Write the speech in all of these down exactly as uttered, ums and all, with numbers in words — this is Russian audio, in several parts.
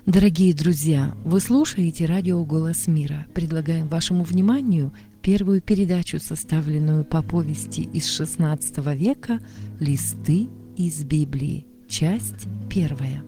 Дорогие друзья, вы слушаете радио «Голос мира». Предлагаем вашему вниманию первую передачу, составленную по повести из шестнадцатого века «Листы из Библии». Часть первая.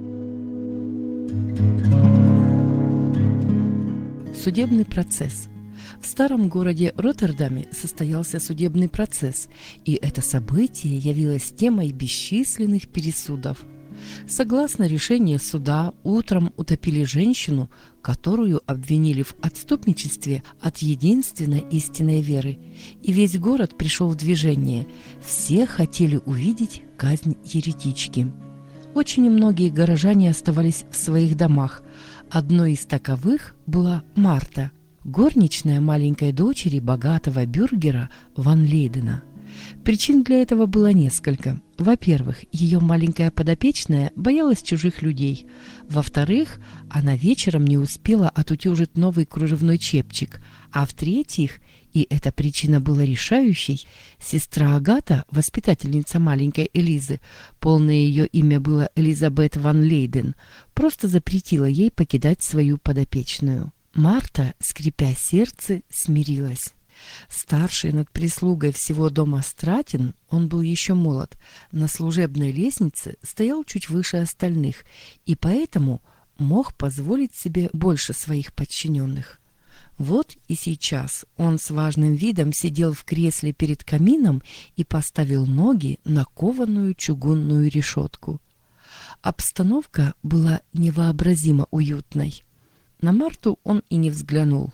Судебный процесс. В старом городе Роттердаме состоялся судебный процесс, и это событие явилось темой бесчисленных пересудов. Согласно решению суда, утром утопили женщину, которую обвинили в отступничестве от единственной истинной веры, и весь город пришел в движение. Все хотели увидеть казнь еретички. Очень многие горожане оставались в своих домах. Одной из таковых была Марта, горничная маленькой дочери богатого бюргера Ван Лейдена. Причин для этого было несколько. Во-первых, ее маленькая подопечная боялась чужих людей. Во-вторых, она вечером не успела отутюжить новый кружевной чепчик. А в-третьих, и эта причина была решающей, сестра Агата, воспитательница маленькой Элизы, полное ее имя было Элизабет Ван Лейден, просто запретила ей покидать свою подопечную. Марта, скрипя сердце, смирилась. Старший над прислугой всего дома Стратин, он был еще молод, на служебной лестнице стоял чуть выше остальных и поэтому мог позволить себе больше своих подчиненных. Вот и сейчас он с важным видом сидел в кресле перед камином и поставил ноги на кованую чугунную решетку. Обстановка была невообразимо уютной. На Марту он и не взглянул.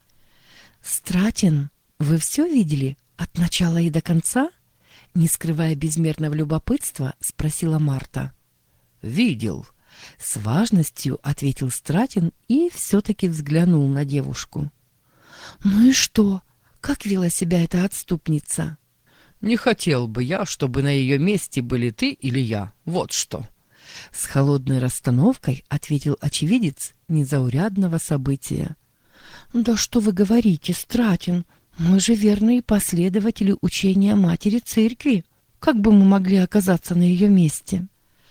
«Стратин, вы все видели от начала и до конца?» Не скрывая безмерного любопытства, спросила Марта. «Видел», — с важностью ответил Стратин и все-таки взглянул на девушку. «Ну и что? Как вела себя эта отступница?» «Не хотел бы я, чтобы на ее месте были ты или я. Вот что». С холодной расстановкой ответил очевидец незаурядного события. «Да что вы говорите, Стратин? Мы же верные последователи учения матери церкви. Как бы мы могли оказаться на ее месте?»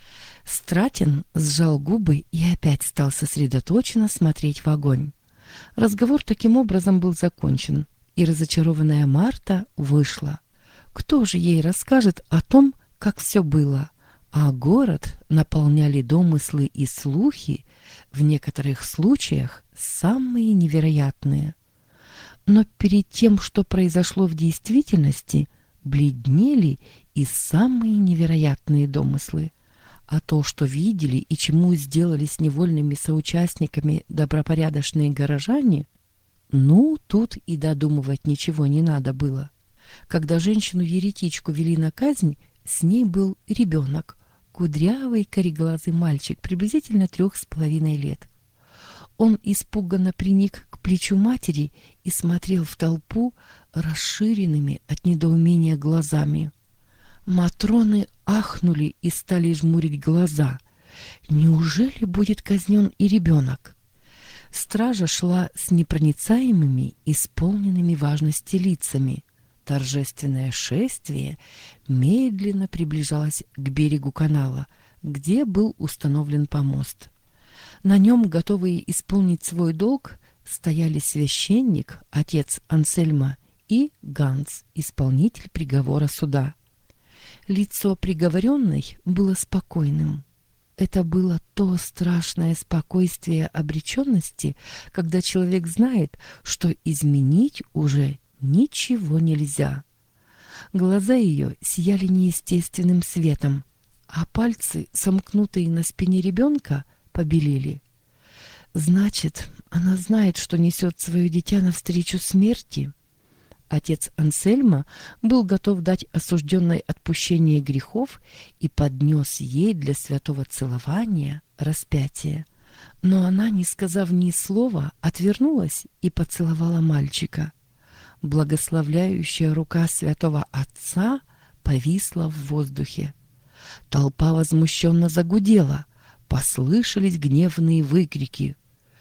Стратин сжал губы и опять стал сосредоточенно смотреть в огонь. Разговор таким образом был закончен, и разочарованная Марта вышла. Кто же ей расскажет о том, как все было? А город наполняли домыслы и слухи, в некоторых случаях самые невероятные. Но перед тем, что произошло в действительности, бледнели и самые невероятные домыслы. А то, что видели и чему сделались невольными соучастниками добропорядочные горожане, ну, тут и додумывать ничего не надо было. Когда женщину-еретичку вели на казнь, с ней был ребенок, кудрявый кореглазый мальчик, приблизительно трех с половиной лет. Он испуганно приник к плечу матери и смотрел в толпу расширенными от недоумения глазами. Матроны ахнули и стали жмурить глаза. Неужели будет казнен и ребенок? Стража шла с непроницаемыми, исполненными важности лицами. Торжественное шествие медленно приближалось к берегу канала, где был установлен помост. На нем, готовые исполнить свой долг, стояли священник, отец Ансельма, и Ганс, исполнитель приговора суда. Лицо приговоренной было спокойным. Это было то страшное спокойствие обреченности, когда человек знает, что изменить уже ничего нельзя. Глаза ее сияли неестественным светом, а пальцы, сомкнутые на спине ребенка, побелели. Значит, она знает, что несет свое дитя навстречу смерти. Отец Ансельма был готов дать осужденной отпущение грехов и поднес ей для святого целования распятие. Но она, не сказав ни слова, отвернулась и поцеловала мальчика. Благословляющая рука святого отца повисла в воздухе. Толпа возмущенно загудела. Послышались гневные выкрики.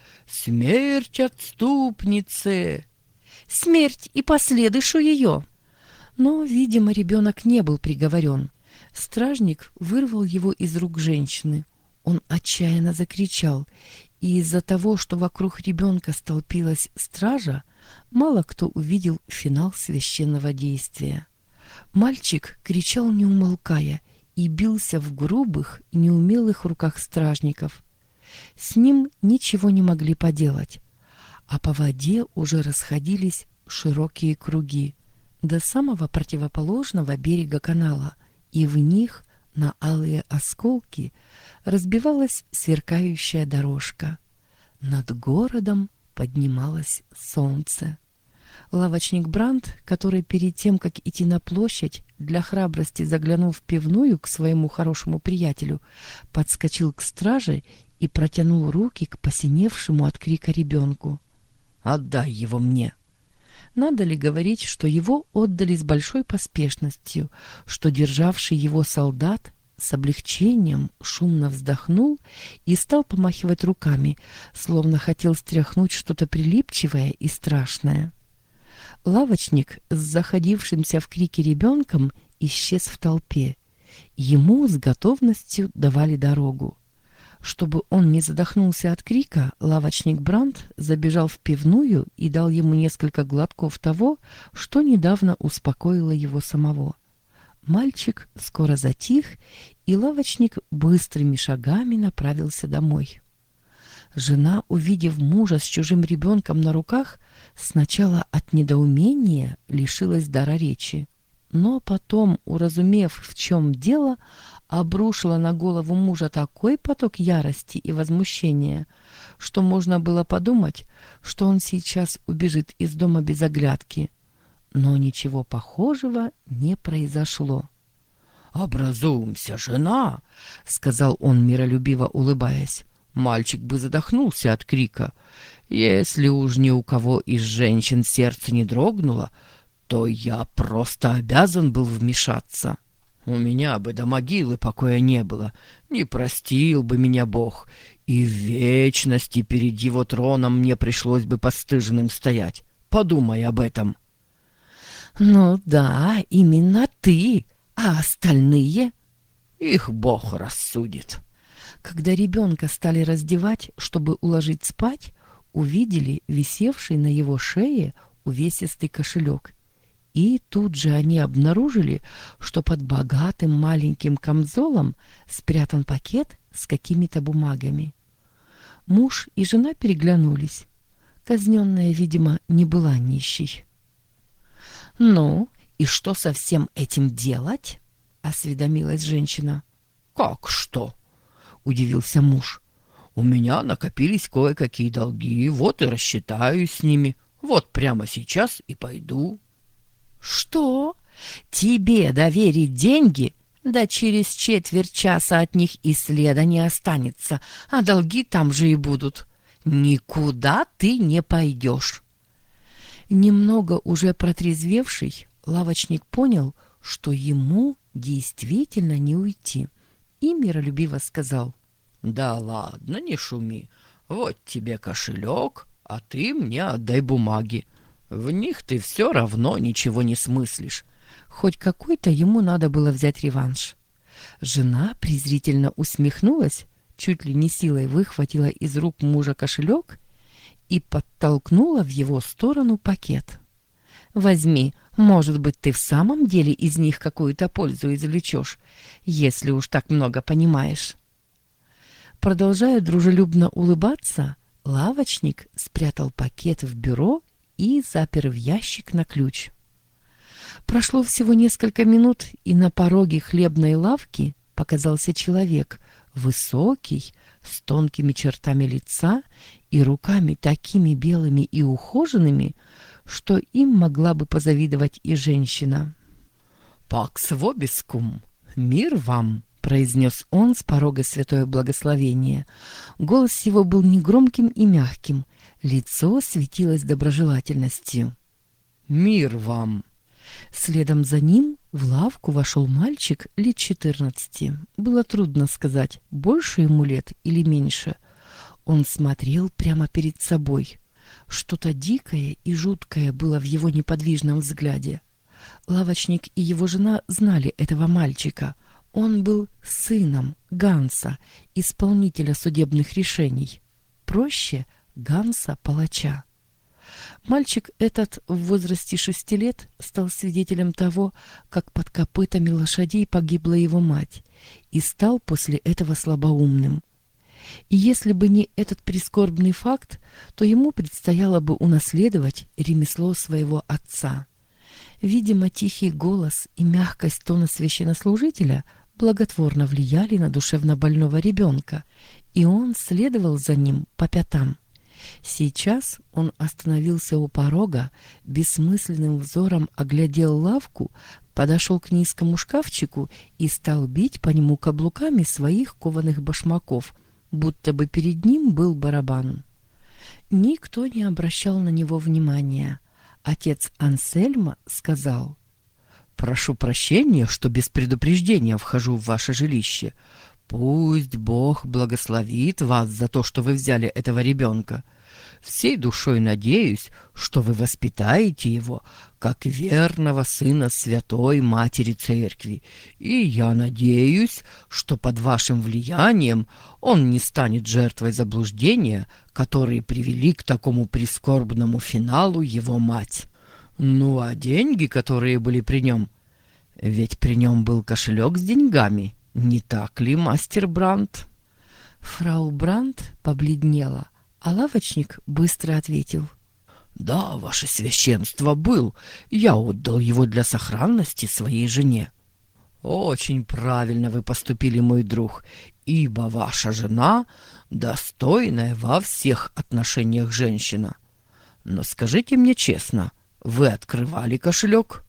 «Смерть отступнице!» «Смерть и последующую ее!» Но, видимо, ребенок не был приговорен. Стражник вырвал его из рук женщины. Он отчаянно закричал, и из-за того, что вокруг ребенка столпилась стража, мало кто увидел финал священного действия. Мальчик кричал не умолкая и бился в грубых, неумелых руках стражников. С ним ничего не могли поделать, а по воде уже расходились широкие круги до самого противоположного берега канала, и в них на алые осколки разбивалась сверкающая дорожка. Над городом поднималось солнце. Лавочник Брандт, который перед тем, как идти на площадь, для храбрости заглянул в пивную к своему хорошему приятелю, подскочил к страже и протянул руки к посиневшему от крика ребенку. «Отдай его мне!» Надо ли говорить, что его отдали с большой поспешностью, что державший его солдат с облегчением шумно вздохнул и стал помахивать руками, словно хотел стряхнуть что-то прилипчивое и страшное. Лавочник с заходившимся в крике ребенком исчез в толпе. Ему с готовностью давали дорогу. Чтобы он не задохнулся от крика, лавочник Брандт забежал в пивную и дал ему несколько глотков того, что недавно успокоило его самого. Мальчик скоро затих, и лавочник быстрыми шагами направился домой. Жена, увидев мужа с чужим ребенком на руках, сначала от недоумения лишилась дара речи, но потом, уразумев, в чем дело, обрушила на голову мужа такой поток ярости и возмущения, что можно было подумать, что он сейчас убежит из дома без оглядки. Но ничего похожего не произошло. «Образумся, жена!» — сказал он, миролюбиво улыбаясь. Мальчик бы задохнулся от крика. «Если уж ни у кого из женщин сердце не дрогнуло, то я просто обязан был вмешаться. У меня бы до могилы покоя не было, не простил бы меня Бог, и в вечности перед его троном мне пришлось бы постыженным стоять. Подумай об этом». «Ну да, именно ты, а остальные?» «Их Бог рассудит». Когда ребенка стали раздевать, чтобы уложить спать, увидели висевший на его шее увесистый кошелек. И тут же они обнаружили, что под богатым маленьким камзолом спрятан пакет с какими-то бумагами. Муж и жена переглянулись. Казненная, видимо, не была нищей. «Ну, и что со всем этим делать?» — осведомилась женщина. «Как что?» — удивился муж. «У меня накопились кое-какие долги, вот и рассчитаюсь с ними. Вот прямо сейчас и пойду». «Что? Тебе доверить деньги? Да через четверть часа от них и следа не останется, а долги там же и будут. Никуда ты не пойдешь». Немного уже протрезвевший, лавочник понял, что ему действительно не уйти, и миролюбиво сказал: «Да ладно, не шуми. Вот тебе кошелек, а ты мне отдай бумаги. В них ты все равно ничего не смыслишь». Хоть какой-то ему надо было взять реванш. Жена презрительно усмехнулась, чуть ли не силой выхватила из рук мужа кошелек и подтолкнула в его сторону пакет. «Возьми, может быть, ты в самом деле из них какую-то пользу извлечешь, если уж так много понимаешь». Продолжая дружелюбно улыбаться, лавочник спрятал пакет в бюро и запер в ящик на ключ. Прошло всего несколько минут, и на пороге хлебной лавки показался человек, высокий, с тонкими чертами лица и руками такими белыми и ухоженными, что им могла бы позавидовать и женщина. «Пакс вобискум, мир вам!» — произнес он с порога святое благословение. Голос его был негромким и мягким, лицо светилось доброжелательностью. «Мир вам!» Следом за ним в лавку вошел мальчик лет четырнадцати. Было трудно сказать, больше ему лет или меньше. Он смотрел прямо перед собой. Что-то дикое и жуткое было в его неподвижном взгляде. Лавочник и его жена знали этого мальчика. Он был сыном Ганса, исполнителя судебных решений. Проще — Ганса-палача. Мальчик этот в возрасте шести лет стал свидетелем того, как под копытами лошадей погибла его мать, и стал после этого слабоумным. И если бы не этот прискорбный факт, то ему предстояло бы унаследовать ремесло своего отца. Видимо, тихий голос и мягкость тона священнослужителя благотворно влияли на душевно больного ребенка, и он следовал за ним по пятам. Сейчас он остановился у порога, бессмысленным взором оглядел лавку, подошел к низкому шкафчику и стал бить по нему каблуками своих кованых башмаков, будто бы перед ним был барабан. Никто не обращал на него внимания. Отец Ансельма сказал: «Прошу прощения, что без предупреждения вхожу в ваше жилище. Пусть Бог благословит вас за то, что вы взяли этого ребенка. Всей душой надеюсь, что вы воспитаете его как верного сына Святой Матери Церкви, и я надеюсь, что под вашим влиянием он не станет жертвой заблуждения, которые привели к такому прискорбному финалу его мать. Ну а деньги, которые были при нем, ведь при нем был кошелек с деньгами, не так ли, мастер Брандт?» Фрау Брандт побледнела, а лавочник быстро ответил: «Да, ваше священство, был. Я отдал его для сохранности своей жене». «Очень правильно вы поступили, мой друг, ибо ваша жена достойная во всех отношениях женщина. Но скажите мне честно, вы открывали кошелек?»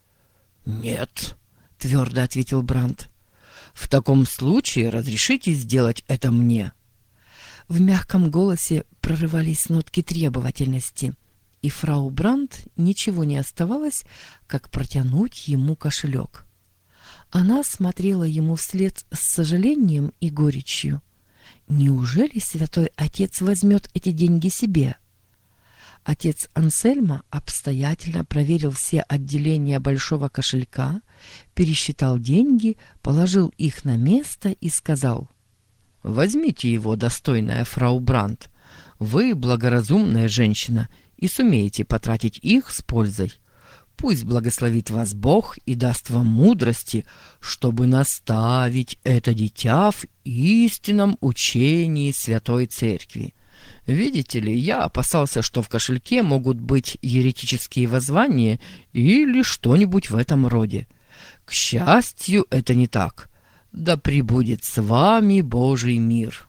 «Нет», — твердо ответил Брандт. «В таком случае разрешите сделать это мне». В мягком голосе прорывались нотки требовательности, и фрау Брандт ничего не оставалось, как протянуть ему кошелек. Она смотрела ему вслед с сожалением и горечью. Неужели святой отец возьмет эти деньги себе? Отец Ансельма обстоятельно проверил все отделения большого кошелька, пересчитал деньги, положил их на место и сказал: «Возьмите его, достойная фрау Брандт. Вы благоразумная женщина и сумеете потратить их с пользой. Пусть благословит вас Бог и даст вам мудрости, чтобы наставить это дитя в истинном учении Святой Церкви. Видите ли, я опасался, что в кошельке могут быть еретические воззвания или что-нибудь в этом роде. К счастью, это не так. Да пребудет с вами Божий мир».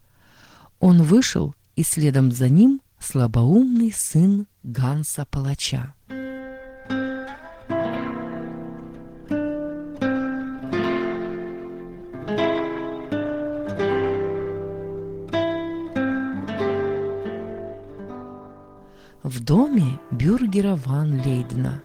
Он вышел, и следом за ним слабоумный сын Ганса-палача. В доме бюргера ван Лейдена.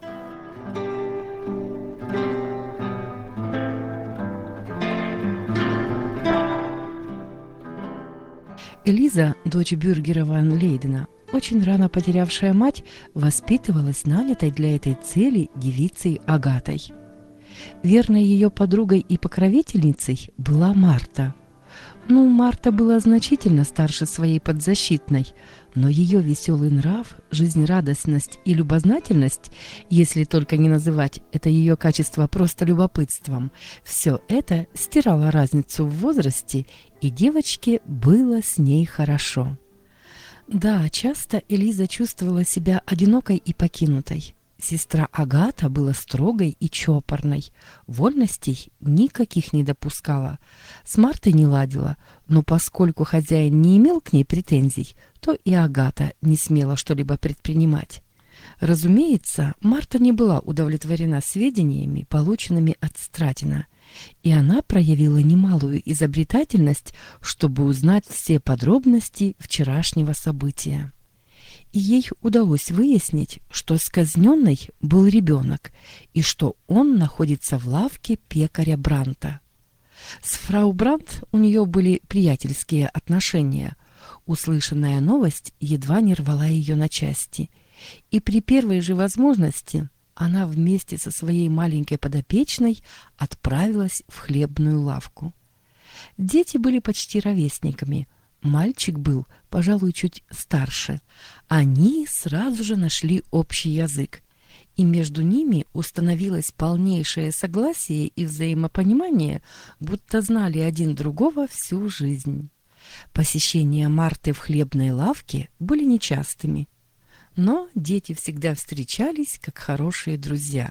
Элиза, дочь бюргера ван Лейдена, очень рано потерявшая мать, воспитывалась нанятой для этой цели девицей Агатой. Верной ее подругой и покровительницей была Марта. Ну, Марта была значительно старше своей подзащитной, но ее веселый нрав, жизнерадостность и любознательность, если только не называть это ее качество просто любопытством, все это стирало разницу в возрасте, и девочке было с ней хорошо. Да, часто Элиза чувствовала себя одинокой и покинутой. Сестра Агата была строгой и чопорной, вольностей никаких не допускала. С Мартой не ладила, но поскольку хозяин не имел к ней претензий, то и Агата не смела что-либо предпринимать. Разумеется, Марта не была удовлетворена сведениями, полученными от Стратина, и она проявила немалую изобретательность, чтобы узнать все подробности вчерашнего события. И ей удалось выяснить, что с казненной был ребенок и что он находится в лавке пекаря Брандта. С фрау Брандт у нее были приятельские отношения. Услышанная новость едва не рвала ее на части. И при первой же возможности она вместе со своей маленькой подопечной отправилась в хлебную лавку. Дети были почти ровесниками. Мальчик был, пожалуй, чуть старше. Они сразу же нашли общий язык, и между ними установилось полнейшее согласие и взаимопонимание, будто знали один другого всю жизнь. Посещения Марты в хлебной лавке были нечастыми, но дети всегда встречались как хорошие друзья.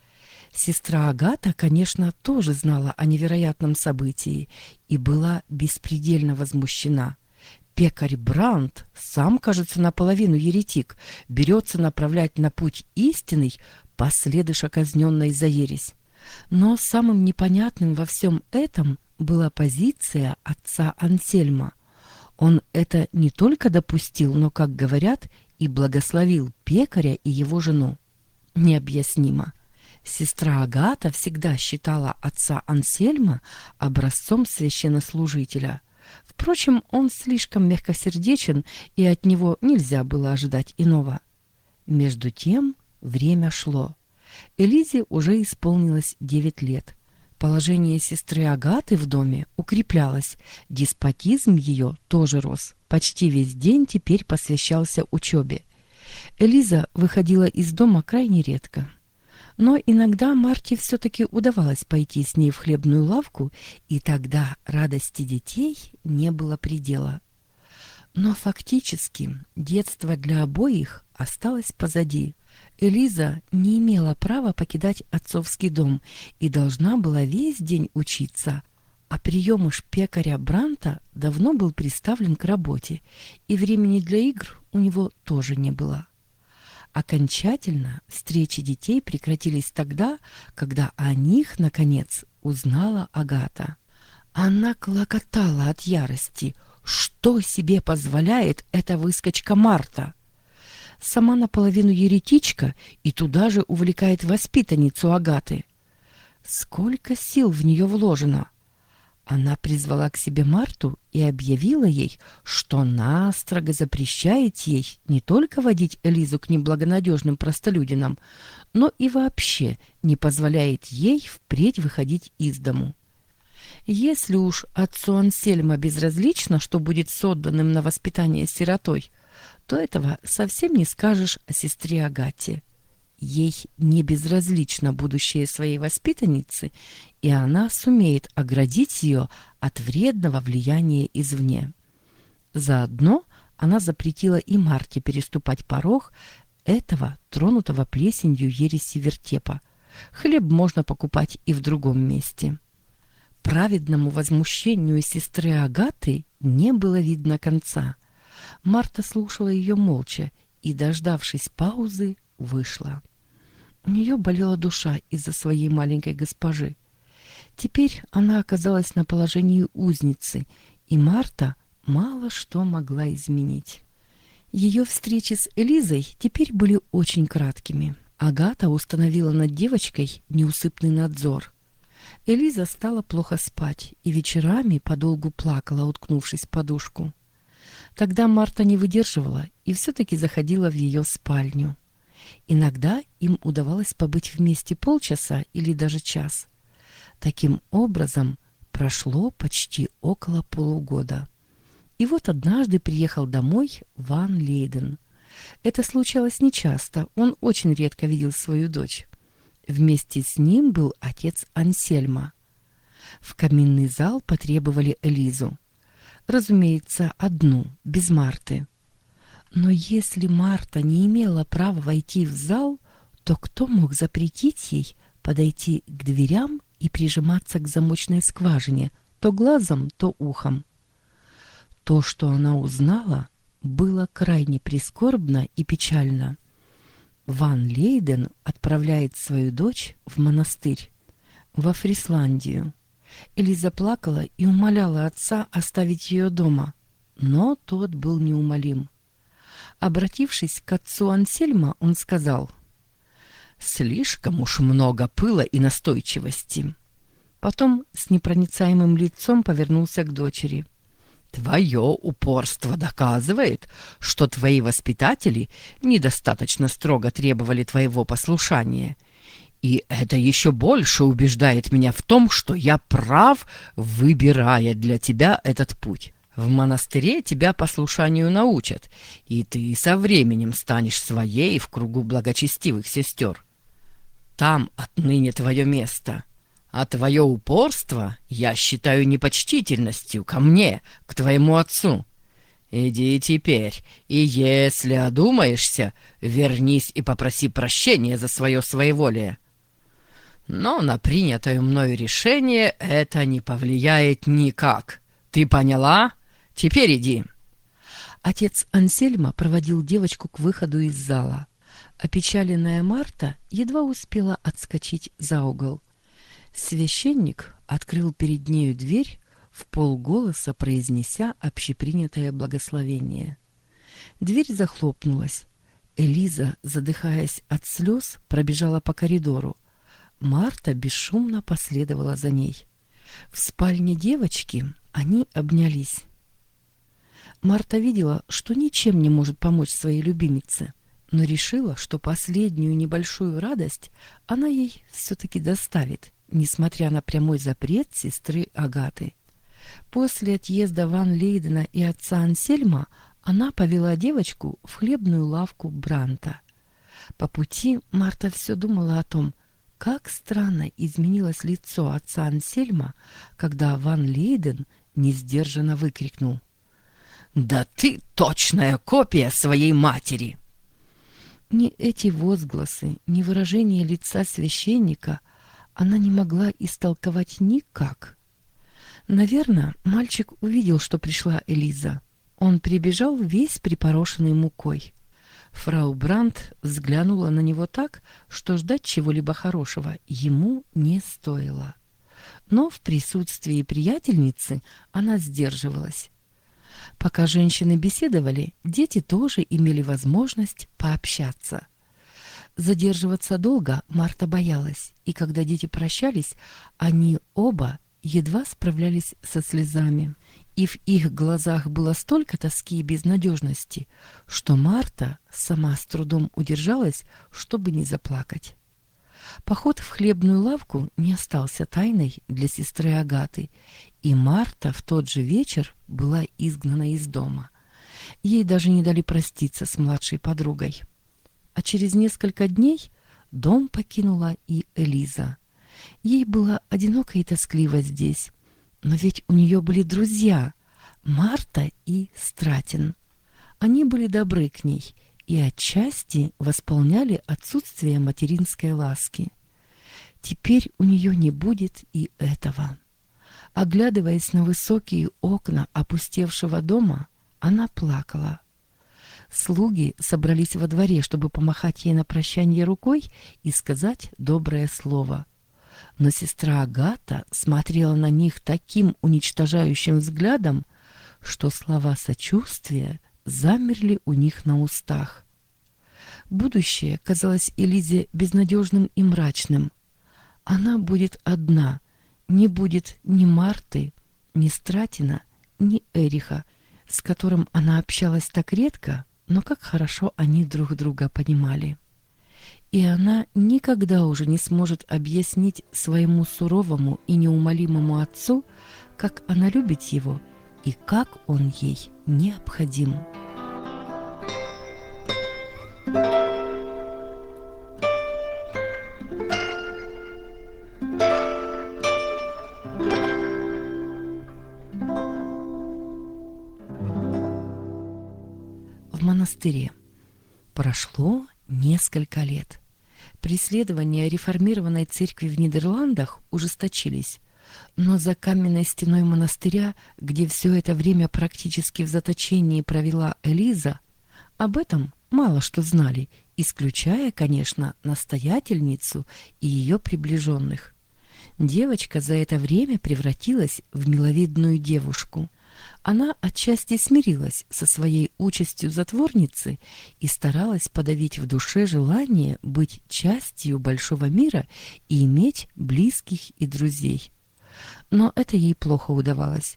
Сестра Агата, конечно, тоже знала о невероятном событии и была беспредельно возмущена. Пекарь Брандт, сам, кажется, наполовину еретик, берется направлять на путь истинный последыша казненной за ересь. Но самым непонятным во всем этом была позиция отца Ансельма. Он это не только допустил, но, как говорят, и благословил пекаря и его жену. Необъяснимо. Сестра Агата всегда считала отца Ансельма образцом священнослужителя. Впрочем, он слишком мягкосердечен, и от него нельзя было ожидать иного. Между тем время шло. Элизе уже исполнилось девять лет. Положение сестры Агаты в доме укреплялось, деспотизм ее тоже рос. Почти весь день теперь посвящался учебе. Элиза выходила из дома крайне редко. Но иногда Марте все-таки удавалось пойти с ней в хлебную лавку, и тогда радости детей не было предела. Но фактически детство для обоих осталось позади. Элиза не имела права покидать отцовский дом и должна была весь день учиться, а приемыш пекаря Брандта давно был приставлен к работе, и времени для игр у него тоже не было. Окончательно встречи детей прекратились тогда, когда о них, наконец, узнала Агата. Она клокотала от ярости. Что себе позволяет эта выскочка Марта? Сама наполовину еретичка и туда же увлекает воспитанницу Агаты. Сколько сил в нее вложено! Она призвала к себе Марту и объявила ей, что настрого запрещает ей не только водить Элизу к неблагонадежным простолюдинам, но и вообще не позволяет ей впредь выходить из дому. Если уж отцу Ансельма безразлично, что будет с отданным на воспитание сиротой, то этого совсем не скажешь о сестре Агате. Ей не безразлично будущее своей воспитанницы, и она сумеет оградить ее от вредного влияния извне. Заодно она запретила и Марте переступать порог этого тронутого плесенью ереси вертепа. Хлеб можно покупать и в другом месте. Праведному возмущению сестры Агаты не было видно конца. Марта слушала ее молча и, дождавшись паузы, вышла. У нее болела душа из-за своей маленькой госпожи. Теперь она оказалась на положении узницы, и Марта мало что могла изменить. Ее встречи с Элизой теперь были очень краткими. Агата установила над девочкой неусыпный надзор. Элиза стала плохо спать и вечерами подолгу плакала, уткнувшись в подушку. Тогда Марта не выдерживала и все-таки заходила в ее спальню. Иногда им удавалось побыть вместе полчаса или даже час. Таким образом, прошло почти около полугода. И вот однажды приехал домой Ван Лейден. Это случалось нечасто, он очень редко видел свою дочь. Вместе с ним был отец Ансельма. В каминный зал потребовали Элизу. Разумеется, одну, без Марты. Но если Марта не имела права войти в зал, то кто мог запретить ей подойти к дверям и прижиматься к замочной скважине, то глазом, то ухом? То, что она узнала, было крайне прискорбно и печально. Ван Лейден отправляет свою дочь в монастырь, во Фрисландию. Элиза плакала и умоляла отца оставить ее дома, но тот был неумолим. Обратившись к отцу Ансельма, он сказал: «Слишком уж много пыла и настойчивости». Потом с непроницаемым лицом повернулся к дочери. Твое упорство доказывает, что твои воспитатели недостаточно строго требовали твоего послушания. И это еще больше убеждает меня в том, что я прав, выбирая для тебя этот путь. В монастыре тебя послушанию научат, и ты со временем станешь своей в кругу благочестивых сестер. Там отныне твое место. А твое упорство я считаю непочтительностью ко мне, к твоему отцу. Иди теперь, и если одумаешься, вернись и попроси прощения за свое своеволие. Но на принятое мною решение это не повлияет никак. Ты поняла? Теперь иди. Отец Ансельма проводил девочку к выходу из зала. Опечаленная Марта едва успела отскочить за угол. Священник открыл перед нею дверь, в полголоса произнеся общепринятое благословение. Дверь захлопнулась. Элиза, задыхаясь от слез, пробежала по коридору. Марта бесшумно последовала за ней. В спальне девочки они обнялись. Марта видела, что ничем не может помочь своей любимице, но решила, что последнюю небольшую радость она ей все-таки доставит, несмотря на прямой запрет сестры Агаты. После отъезда Ван Лейдена и отца Ансельма она повела девочку в хлебную лавку Бранта. По пути Марта все думала о том, как странно изменилось лицо отца Ансельма, когда Ван Лейден несдержанно выкрикнул: «Да ты точная копия своей матери!» Ни эти возгласы, ни выражение лица священника она не могла истолковать никак. Наверное, мальчик увидел, что пришла Элиза. Он прибежал весь припорошенный мукой. Фрау Брандт взглянула на него так, что ждать чего-либо хорошего ему не стоило. Но в присутствии приятельницы она сдерживалась. Пока женщины беседовали, дети тоже имели возможность пообщаться. Задерживаться долго Марта боялась, и когда дети прощались, они оба едва справлялись со слезами. И в их глазах было столько тоски и безнадежности, что Марта сама с трудом удержалась, чтобы не заплакать. Поход в хлебную лавку не остался тайной для сестры Агаты, и Марта в тот же вечер была изгнана из дома. Ей даже не дали проститься с младшей подругой. А через несколько дней дом покинула и Элиза. Ей было одиноко и тоскливо здесь, но ведь у нее были друзья — Марта и Стратин. Они были добры к ней и отчасти восполняли отсутствие материнской ласки. Теперь у нее не будет и этого. Оглядываясь на высокие окна опустевшего дома, она плакала. Слуги собрались во дворе, чтобы помахать ей на прощание рукой и сказать доброе слово. Но сестра Агата смотрела на них таким уничтожающим взглядом, что слова сочувствия замерли у них на устах. Будущее казалось Элизе безнадежным и мрачным. Она будет одна, не будет ни Марты, ни Стратина, ни Эриха, с которым она общалась так редко, но как хорошо они друг друга понимали. И она никогда уже не сможет объяснить своему суровому и неумолимому отцу, как она любит его и как он ей необходим. В монастыре. Прошло несколько лет. Преследования реформированной церкви в Нидерландах ужесточились, но за каменной стеной монастыря, где все это время практически в заточении провела Элиза, об этом мало что знали, исключая, конечно, настоятельницу и ее приближенных. Девочка за это время превратилась в миловидную девушку. Она отчасти смирилась со своей участью затворницы и старалась подавить в душе желание быть частью большого мира и иметь близких и друзей. Но это ей плохо удавалось.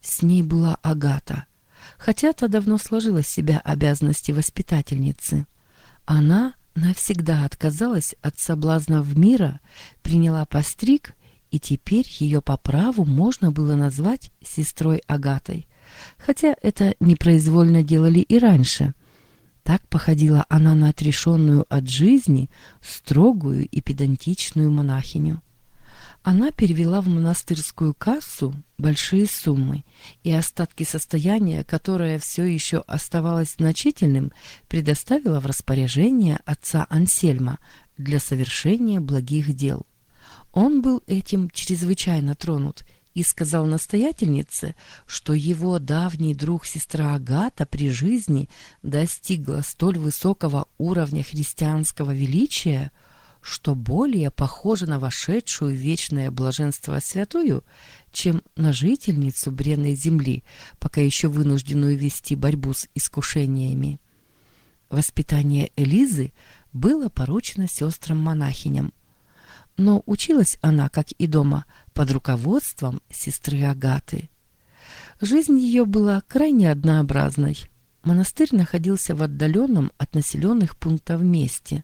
С ней была Агата, хотя та давно сложила с себя обязанности воспитательницы. Она навсегда отказалась от соблазнов мира, приняла постриг, и теперь ее по праву можно было назвать сестрой Агатой, хотя это непроизвольно делали и раньше. Так походила она на отрешенную от жизни, строгую и педантичную монахиню. Она перевела в монастырскую кассу большие суммы, и остатки состояния, которое все еще оставалось значительным, предоставила в распоряжение отца Ансельма для совершения благих дел. Он был этим чрезвычайно тронут и сказал настоятельнице, что его давний друг сестра Агата при жизни достигла столь высокого уровня христианского величия, что более похожа на вошедшую в вечное блаженство святую, чем на жительницу бренной земли, пока еще вынужденную вести борьбу с искушениями. Воспитание Элизы было поручено сестрам-монахиням, но училась она, как и дома, под руководством сестры Агаты. Жизнь ее была крайне однообразной. Монастырь находился в отдаленном от населенных пунктов месте.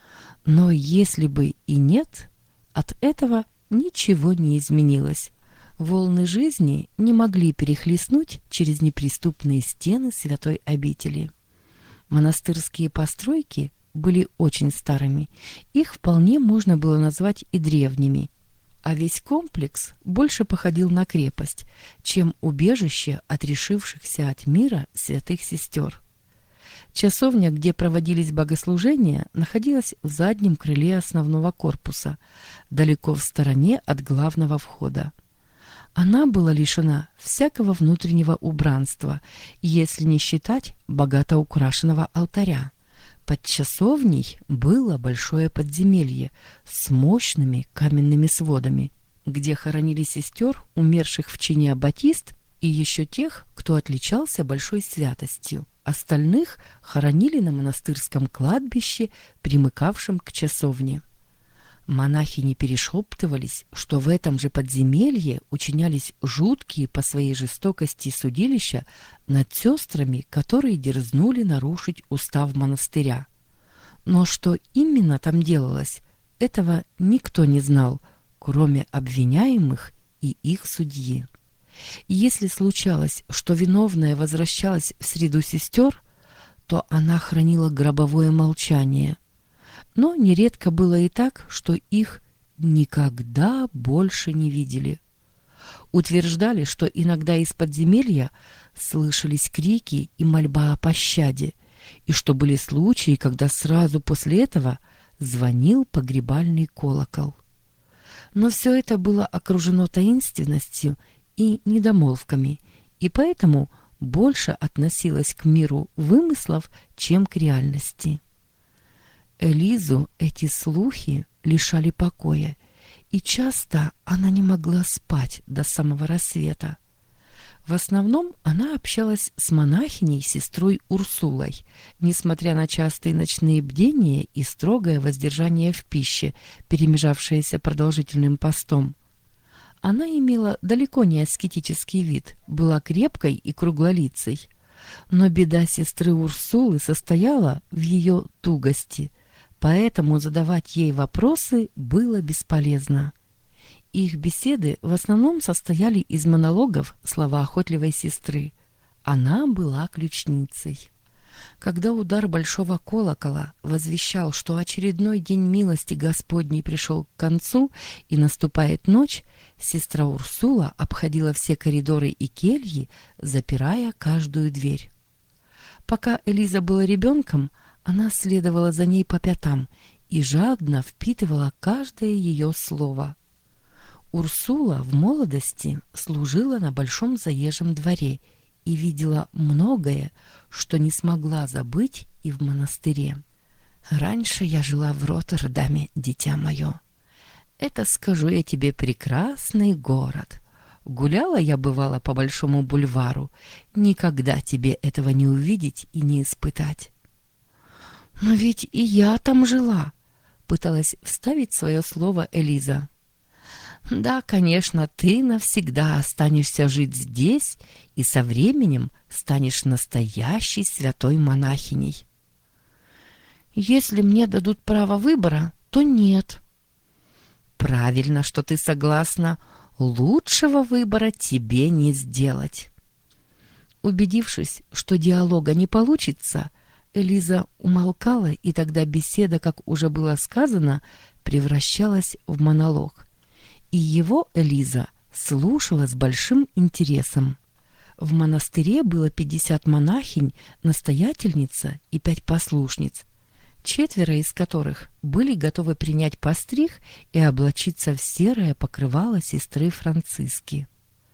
Но если бы и нет, от этого ничего не изменилось. Волны жизни не могли перехлестнуть через неприступные стены святой обители. Монастырские постройки были очень старыми, их вполне можно было назвать и древними, а весь комплекс больше походил на крепость, чем убежище отрешившихся от мира святых сестер. Часовня, где проводились богослужения, находилась в заднем крыле основного корпуса, далеко в стороне от главного входа. Она была лишена всякого внутреннего убранства, если не считать богато украшенного алтаря. Под часовней было большое подземелье с мощными каменными сводами, где хоронили сестер, умерших в чине аббатист, и еще тех, кто отличался большой святостью. Остальных хоронили на монастырском кладбище, примыкавшем к часовне. Монахини перешептывались, что в этом же подземелье учинялись жуткие по своей жестокости судилища над сестрами, которые дерзнули нарушить устав монастыря. Но что именно там делалось, этого никто не знал, кроме обвиняемых и их судьи. И если случалось, что виновная возвращалась в среду сестер, то она хранила гробовое молчание. Но нередко было и так, что их никогда больше не видели. Утверждали, что иногда из подземелья слышались крики и мольба о пощаде, и что были случаи, когда сразу после этого звонил погребальный колокол. Но все это было окружено таинственностью и недомолвками, и поэтому больше относилось к миру вымыслов, чем к реальности. Элизу эти слухи лишали покоя, и часто она не могла спать до самого рассвета. В основном она общалась с монахиней сестрой Урсулой, несмотря на частые ночные бдения и строгое воздержание в пище, перемежавшееся продолжительным постом. Она имела далеко не аскетический вид, была крепкой и круглолицей. Но беда сестры Урсулы состояла в ее тугости, поэтому задавать ей вопросы было бесполезно. Их беседы в основном состояли из монологов словоохотливой сестры. Она была ключницей. Когда удар большого колокола возвещал, что очередной день милости Господней пришел к концу и наступает ночь, сестра Урсула обходила все коридоры и кельи, запирая каждую дверь. Пока Элиза была ребенком, она следовала за ней по пятам и жадно впитывала каждое ее слово. Урсула в молодости служила на большом заезжем дворе и видела многое, что не смогла забыть и в монастыре. «Раньше я жила в Роттердаме, дитя мое. Это, скажу я тебе, прекрасный город. Гуляла я, бывала, по Большому бульвару. Никогда тебе этого не увидеть и не испытать». «Но ведь и я там жила», — пыталась вставить свое слово Элиза. Да, конечно, ты навсегда останешься жить здесь и со временем станешь настоящей святой монахиней. Если мне дадут право выбора, то нет. Правильно, что ты согласна. Лучшего выбора тебе не сделать. Убедившись, что диалога не получится, Элиза умолкала, и тогда беседа, как уже было сказано, превращалась в монолог. И его Элиза слушала с большим интересом. В монастыре было пятьдесят монахинь, настоятельница и пять послушниц, четверо из которых были готовы принять постриг и облачиться в серое покрывало сестры Франциски.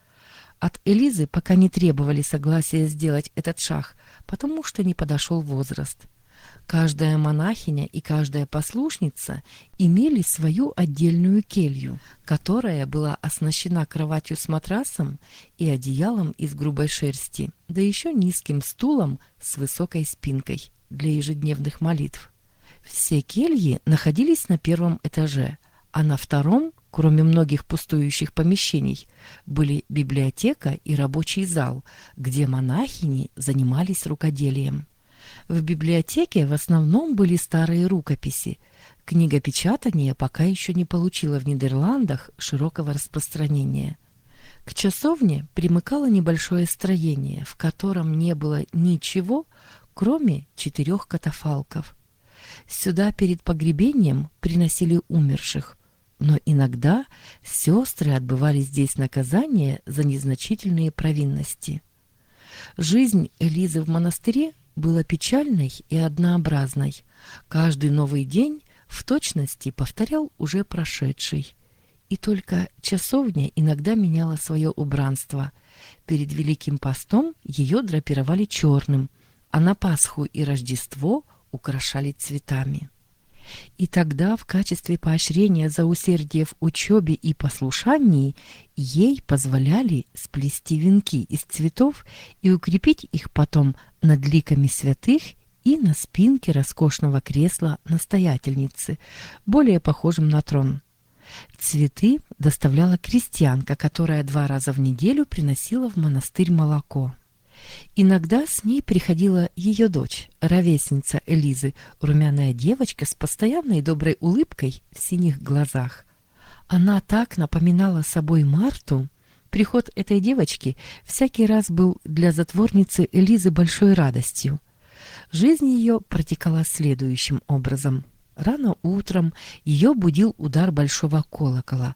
От Элизы пока не требовали согласия сделать этот шаг, потому что не подошел возраст. Каждая монахиня и каждая послушница имели свою отдельную келью, которая была оснащена кроватью с матрасом и одеялом из грубой шерсти, да еще низким стулом с высокой спинкой для ежедневных молитв. Все кельи находились на первом этаже, а на втором, кроме многих пустующих помещений, были библиотека и рабочий зал, где монахини занимались рукоделием. В библиотеке в основном были старые рукописи. Книгопечатание пока еще не получило в Нидерландах широкого распространения. К часовне примыкало небольшое строение, в котором не было ничего, кроме четырех катафалков. Сюда перед погребением приносили умерших, но иногда сестры отбывали здесь наказание за незначительные провинности. Жизнь Элизы в монастыре была печальной и однообразной. Каждый новый день в точности повторял уже прошедший. И только часовня иногда меняла свое убранство. Перед Великим постом ее драпировали черным, а на Пасху и Рождество украшали цветами. И тогда в качестве поощрения за усердие в учебе и послушании ей позволяли сплести венки из цветов и укрепить их потом над ликами святых и на спинке роскошного кресла настоятельницы, более похожим на трон. Цветы доставляла крестьянка, которая два раза в неделю приносила в монастырь молоко. Иногда с ней приходила ее дочь, ровесница Элизы, румяная девочка с постоянной доброй улыбкой в синих глазах. Она так напоминала собой Марту. Приход этой девочки всякий раз был для затворницы Элизы большой радостью. Жизнь ее протекала следующим образом. Рано утром ее будил удар большого колокола.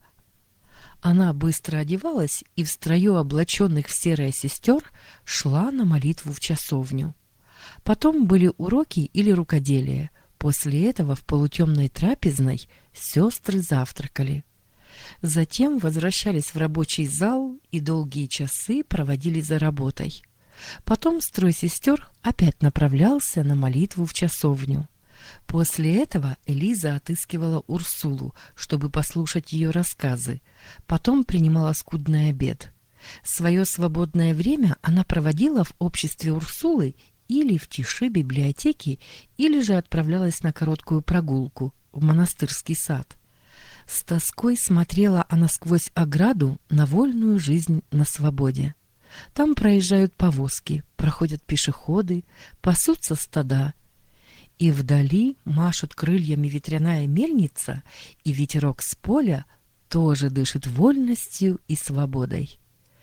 Она быстро одевалась и в строю облаченных в серое сестер шла на молитву в часовню. Потом были уроки или рукоделие. После этого в полутемной трапезной сестры завтракали. Затем возвращались в рабочий зал и долгие часы проводили за работой. Потом строй сестер опять направлялся на молитву в часовню. После этого Элиза отыскивала Урсулу, чтобы послушать ее рассказы. Потом принимала скудный обед. Свое свободное время она проводила в обществе Урсулы или в тиши библиотеки, или же отправлялась на короткую прогулку в монастырский сад. С тоской смотрела она сквозь ограду на вольную жизнь на свободе. Там проезжают повозки, проходят пешеходы, пасутся стада. И вдали машут крыльями ветряная мельница, и ветерок с поля тоже дышит вольностью и свободой.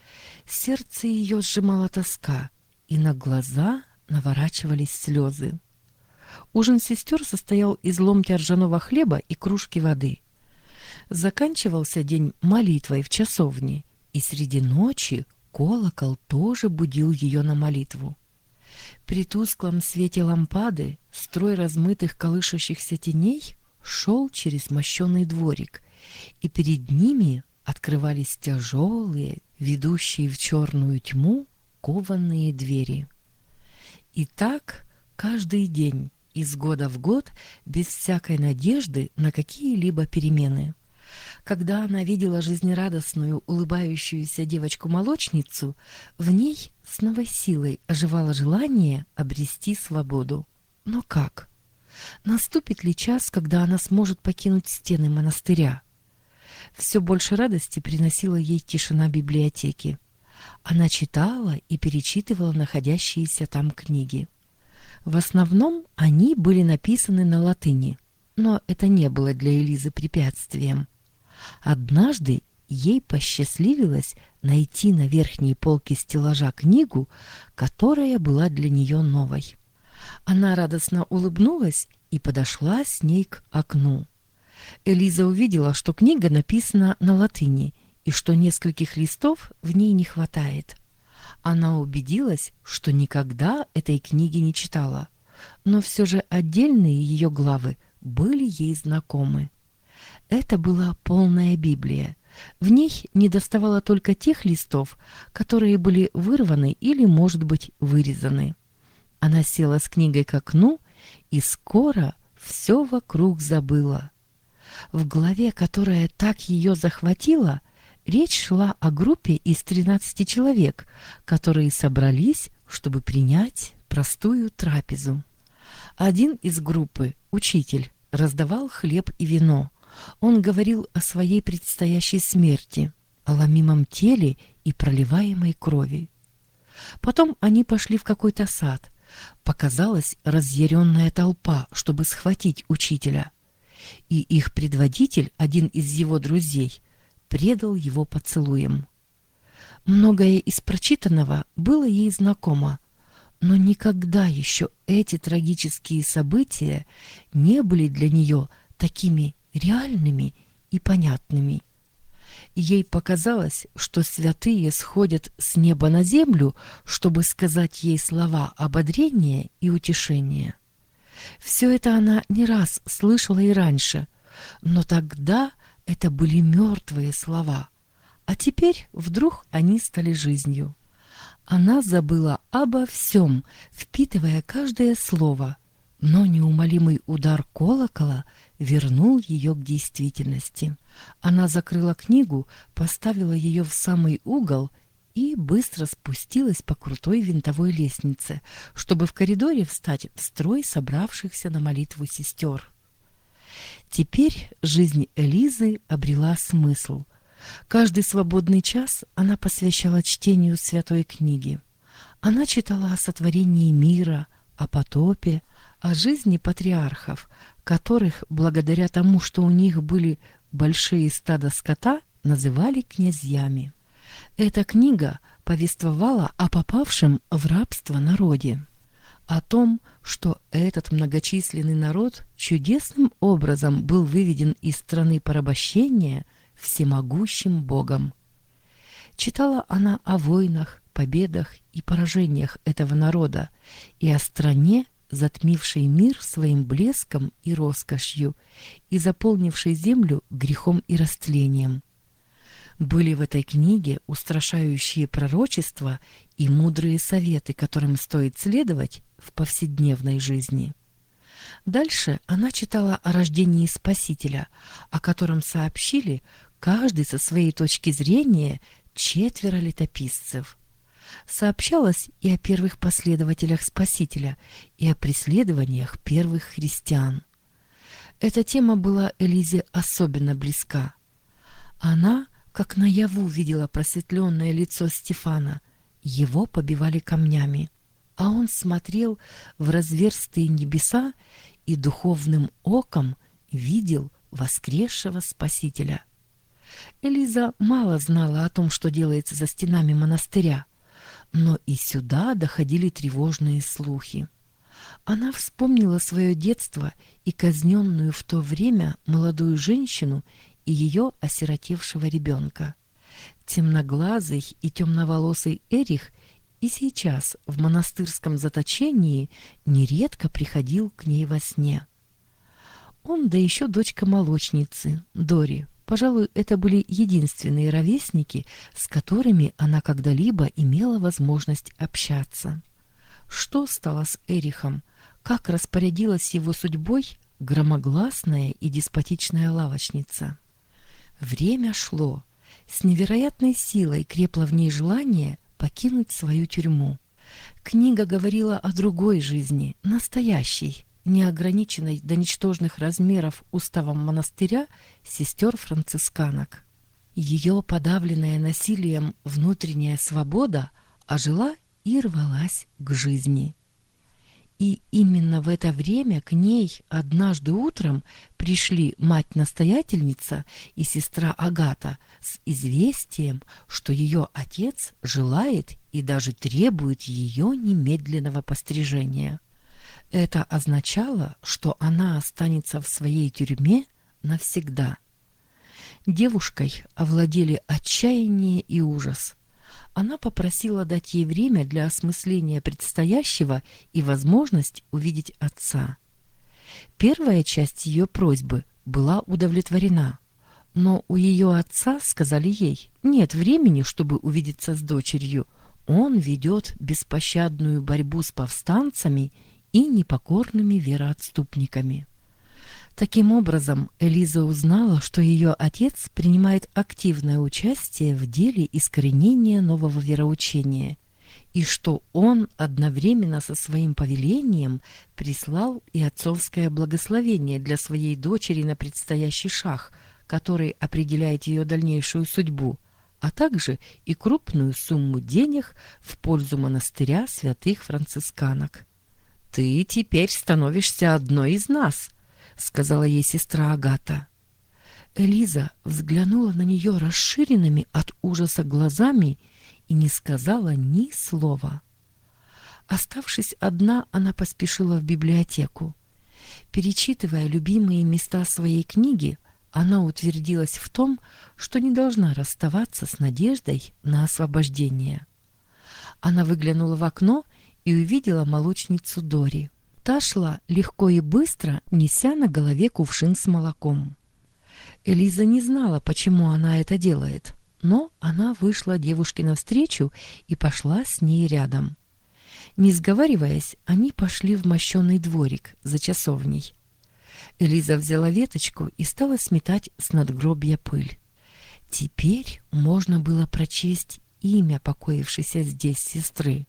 Сердце ее сжимала тоска, и на глаза наворачивались слезы. Ужин сестер состоял из ломтя ржаного хлеба и кружки воды. Заканчивался день молитвой в часовне, и среди ночи колокол тоже будил ее на молитву. При тусклом свете лампады строй размытых колышащихся теней шел через мощеный дворик, и перед ними открывались тяжелые, ведущие в черную тьму, кованые двери. И так каждый день, из года в год, без всякой надежды на какие-либо перемены. Когда она видела жизнерадостную, улыбающуюся девочку-молочницу, в ней с новой силой оживало желание обрести свободу. Но как? Наступит ли час, когда она сможет покинуть стены монастыря? Все больше радости приносила ей тишина библиотеки. Она читала и перечитывала находящиеся там книги. В основном они были написаны на латыни, но это не было для Элизы препятствием. Однажды ей посчастливилось найти на верхней полке стеллажа книгу, которая была для нее новой. Она радостно улыбнулась и подошла с ней к окну. Элиза увидела, что книга написана на латыни и что нескольких листов в ней не хватает. Она убедилась, что никогда этой книги не читала, но все же отдельные ее главы были ей знакомы. Это была полная Библия. В ней недоставало только тех листов, которые были вырваны или, может быть, вырезаны. Она села с книгой к окну и скоро все вокруг забыла. В главе, которая так ее захватила, речь шла о группе из тринадцати человек, которые собрались, чтобы принять простую трапезу. Один из группы, учитель, раздавал хлеб и вино. Он говорил о своей предстоящей смерти, о ломимом теле и проливаемой крови. Потом они пошли в какой-то сад. Показалась разъяренная толпа, чтобы схватить учителя. И их предводитель, один из его друзей, предал его поцелуем. Многое из прочитанного было ей знакомо, но никогда еще эти трагические события не были для нее такими реальными и понятными. Ей показалось, что святые сходят с неба на землю, чтобы сказать ей слова ободрения и утешения. Все это она не раз слышала и раньше, но тогда это были мертвые слова, а теперь вдруг они стали жизнью. Она забыла обо всем, впитывая каждое слово, но неумолимый удар колокола вернул ее к действительности. Она закрыла книгу, поставила ее в самый угол и быстро спустилась по крутой винтовой лестнице, чтобы в коридоре встать в строй собравшихся на молитву сестер. Теперь жизнь Элизы обрела смысл. Каждый свободный час она посвящала чтению святой книги. Она читала о сотворении мира, о потопе, о жизни патриархов, которых, благодаря тому, что у них были большие стада скота, называли князьями. Эта книга повествовала о попавшем в рабство народе, о том, что этот многочисленный народ чудесным образом был выведен из страны порабощения всемогущим Богом. Читала она о войнах, победах и поражениях этого народа и о стране, затмившей мир своим блеском и роскошью и заполнившей землю грехом и растлением. Были в этой книге устрашающие пророчества и мудрые советы, которым стоит следовать в повседневной жизни. Дальше она читала о рождении Спасителя, о котором сообщили каждый со своей точки зрения четверо летописцев. Сообщалось и о первых последователях Спасителя, и о преследованиях первых христиан. Эта тема была Элизе особенно близка. Она, как наяву, видела просветленное лицо Стефана. Его побивали камнями, а он смотрел в разверстые небеса и духовным оком видел воскресшего Спасителя. Элиза мало знала о том, что делается за стенами монастыря, но и сюда доходили тревожные слухи. Она вспомнила свое детство и казненную в то время молодую женщину и ее осиротевшего ребенка. Темноглазый и темноволосый Эрих и сейчас в монастырском заточении нередко приходил к ней во сне. Он, да еще дочка молочницы, Дори. Пожалуй, это были единственные ровесники, с которыми она когда-либо имела возможность общаться. Что стало с Эрихом? Как распорядилась его судьбой громогласная и деспотичная лавочница? Время шло. С невероятной силой крепло в ней желание покинуть свою тюрьму. Книга говорила о другой жизни, настоящей, не ограниченной до ничтожных размеров уставом монастыря сестер-францисканок. Ее подавленная насилием внутренняя свобода ожила и рвалась к жизни. И именно в это время к ней однажды утром пришли мать-настоятельница и сестра Агата с известием, что ее отец желает и даже требует ее немедленного пострижения. Это означало, что она останется в своей тюрьме навсегда. Девушкой овладели отчаяние и ужас. Она попросила дать ей время для осмысления предстоящего и возможность увидеть отца. Первая часть ее просьбы была удовлетворена, но у ее отца сказали ей: нет времени, чтобы увидеться с дочерью. Он ведет беспощадную борьбу с повстанцами и непокорными вероотступниками. Таким образом, Элиза узнала, что ее отец принимает активное участие в деле искоренения нового вероучения, и что он одновременно со своим повелением прислал и отцовское благословение для своей дочери на предстоящий шаг, который определяет ее дальнейшую судьбу, а также и крупную сумму денег в пользу монастыря святых францисканок. «Ты теперь становишься одной из нас», — сказала ей сестра Агата. Элиза взглянула на нее расширенными от ужаса глазами и не сказала ни слова. Оставшись одна, она поспешила в библиотеку. Перечитывая любимые места своей книги, она утвердилась в том, что не должна расставаться с надеждой на освобождение. Она выглянула в окно и увидела молочницу Дори. Та шла легко и быстро, неся на голове кувшин с молоком. Элиза не знала, почему она это делает, но она вышла девушке навстречу и пошла с ней рядом. Не сговариваясь, они пошли в мощеный дворик за часовней. Элиза взяла веточку и стала сметать с надгробья пыль. Теперь можно было прочесть имя покоившейся здесь сестры.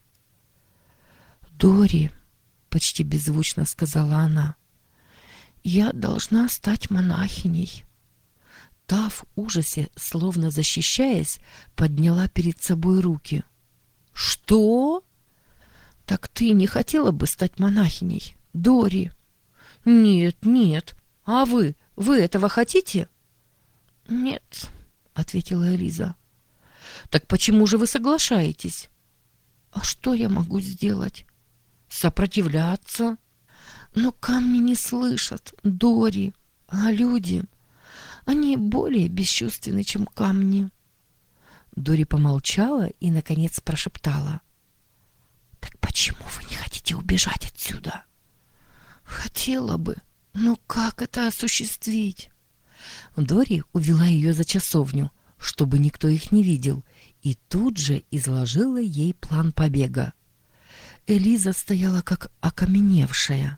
«Дори», — почти беззвучно сказала она, — «я должна стать монахиней». Та в ужасе, словно защищаясь, подняла перед собой руки. «Что? Так ты не хотела бы стать монахиней, Дори?» «Нет, нет. А вы? Вы этого хотите?» «Нет», — ответила Элиза. «Так почему же вы соглашаетесь?» «А что я могу сделать?» «Сопротивляться». «Но камни не слышат, Дори, а люди, они более бесчувственны, чем камни». Дори помолчала и, наконец, прошептала: «Так почему вы не хотите убежать отсюда?» «Хотела бы, но как это осуществить?» Дори увела ее за часовню, чтобы никто их не видел, и тут же изложила ей план побега. Элиза стояла как окаменевшая.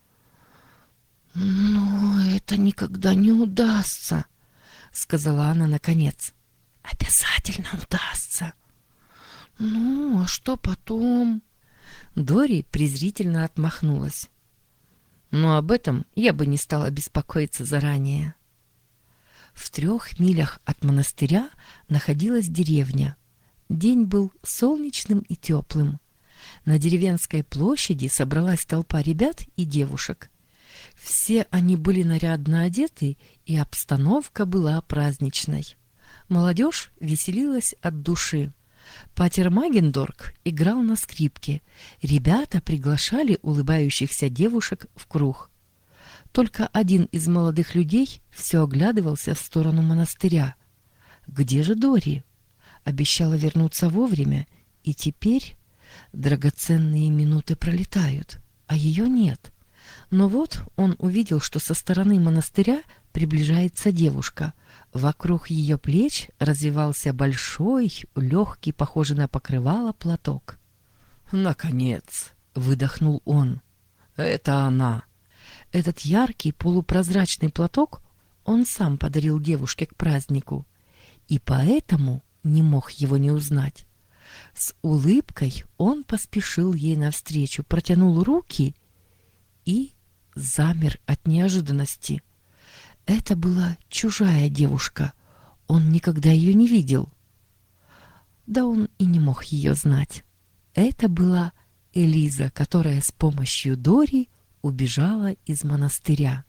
«Но это никогда не удастся», — сказала она наконец. «Обязательно удастся». «Ну, а что потом?» Дори презрительно отмахнулась. «Но об этом я бы не стала беспокоиться заранее». В трех милях от монастыря находилась деревня. День был солнечным и теплым. На деревенской площади собралась толпа ребят и девушек. Все они были нарядно одеты, и обстановка была праздничной. Молодежь веселилась от души. Патер Магендорк играл на скрипке. Ребята приглашали улыбающихся девушек в круг. Только один из молодых людей все оглядывался в сторону монастыря. Где же Дори? Обещала вернуться вовремя, и теперь драгоценные минуты пролетают, а ее нет. Но вот он увидел, что со стороны монастыря приближается девушка. Вокруг ее плеч развивался большой, легкий, похожий на покрывало, платок. «Наконец!» — выдохнул он. «Это она!» Этот яркий полупрозрачный платок он сам подарил девушке к празднику, и поэтому не мог его не узнать. С улыбкой он поспешил ей навстречу, протянул руки и замер от неожиданности. Это была чужая девушка. Он никогда ее не видел. Да он и не мог ее знать. Это была Элиза, которая с помощью Дори убежала из монастыря.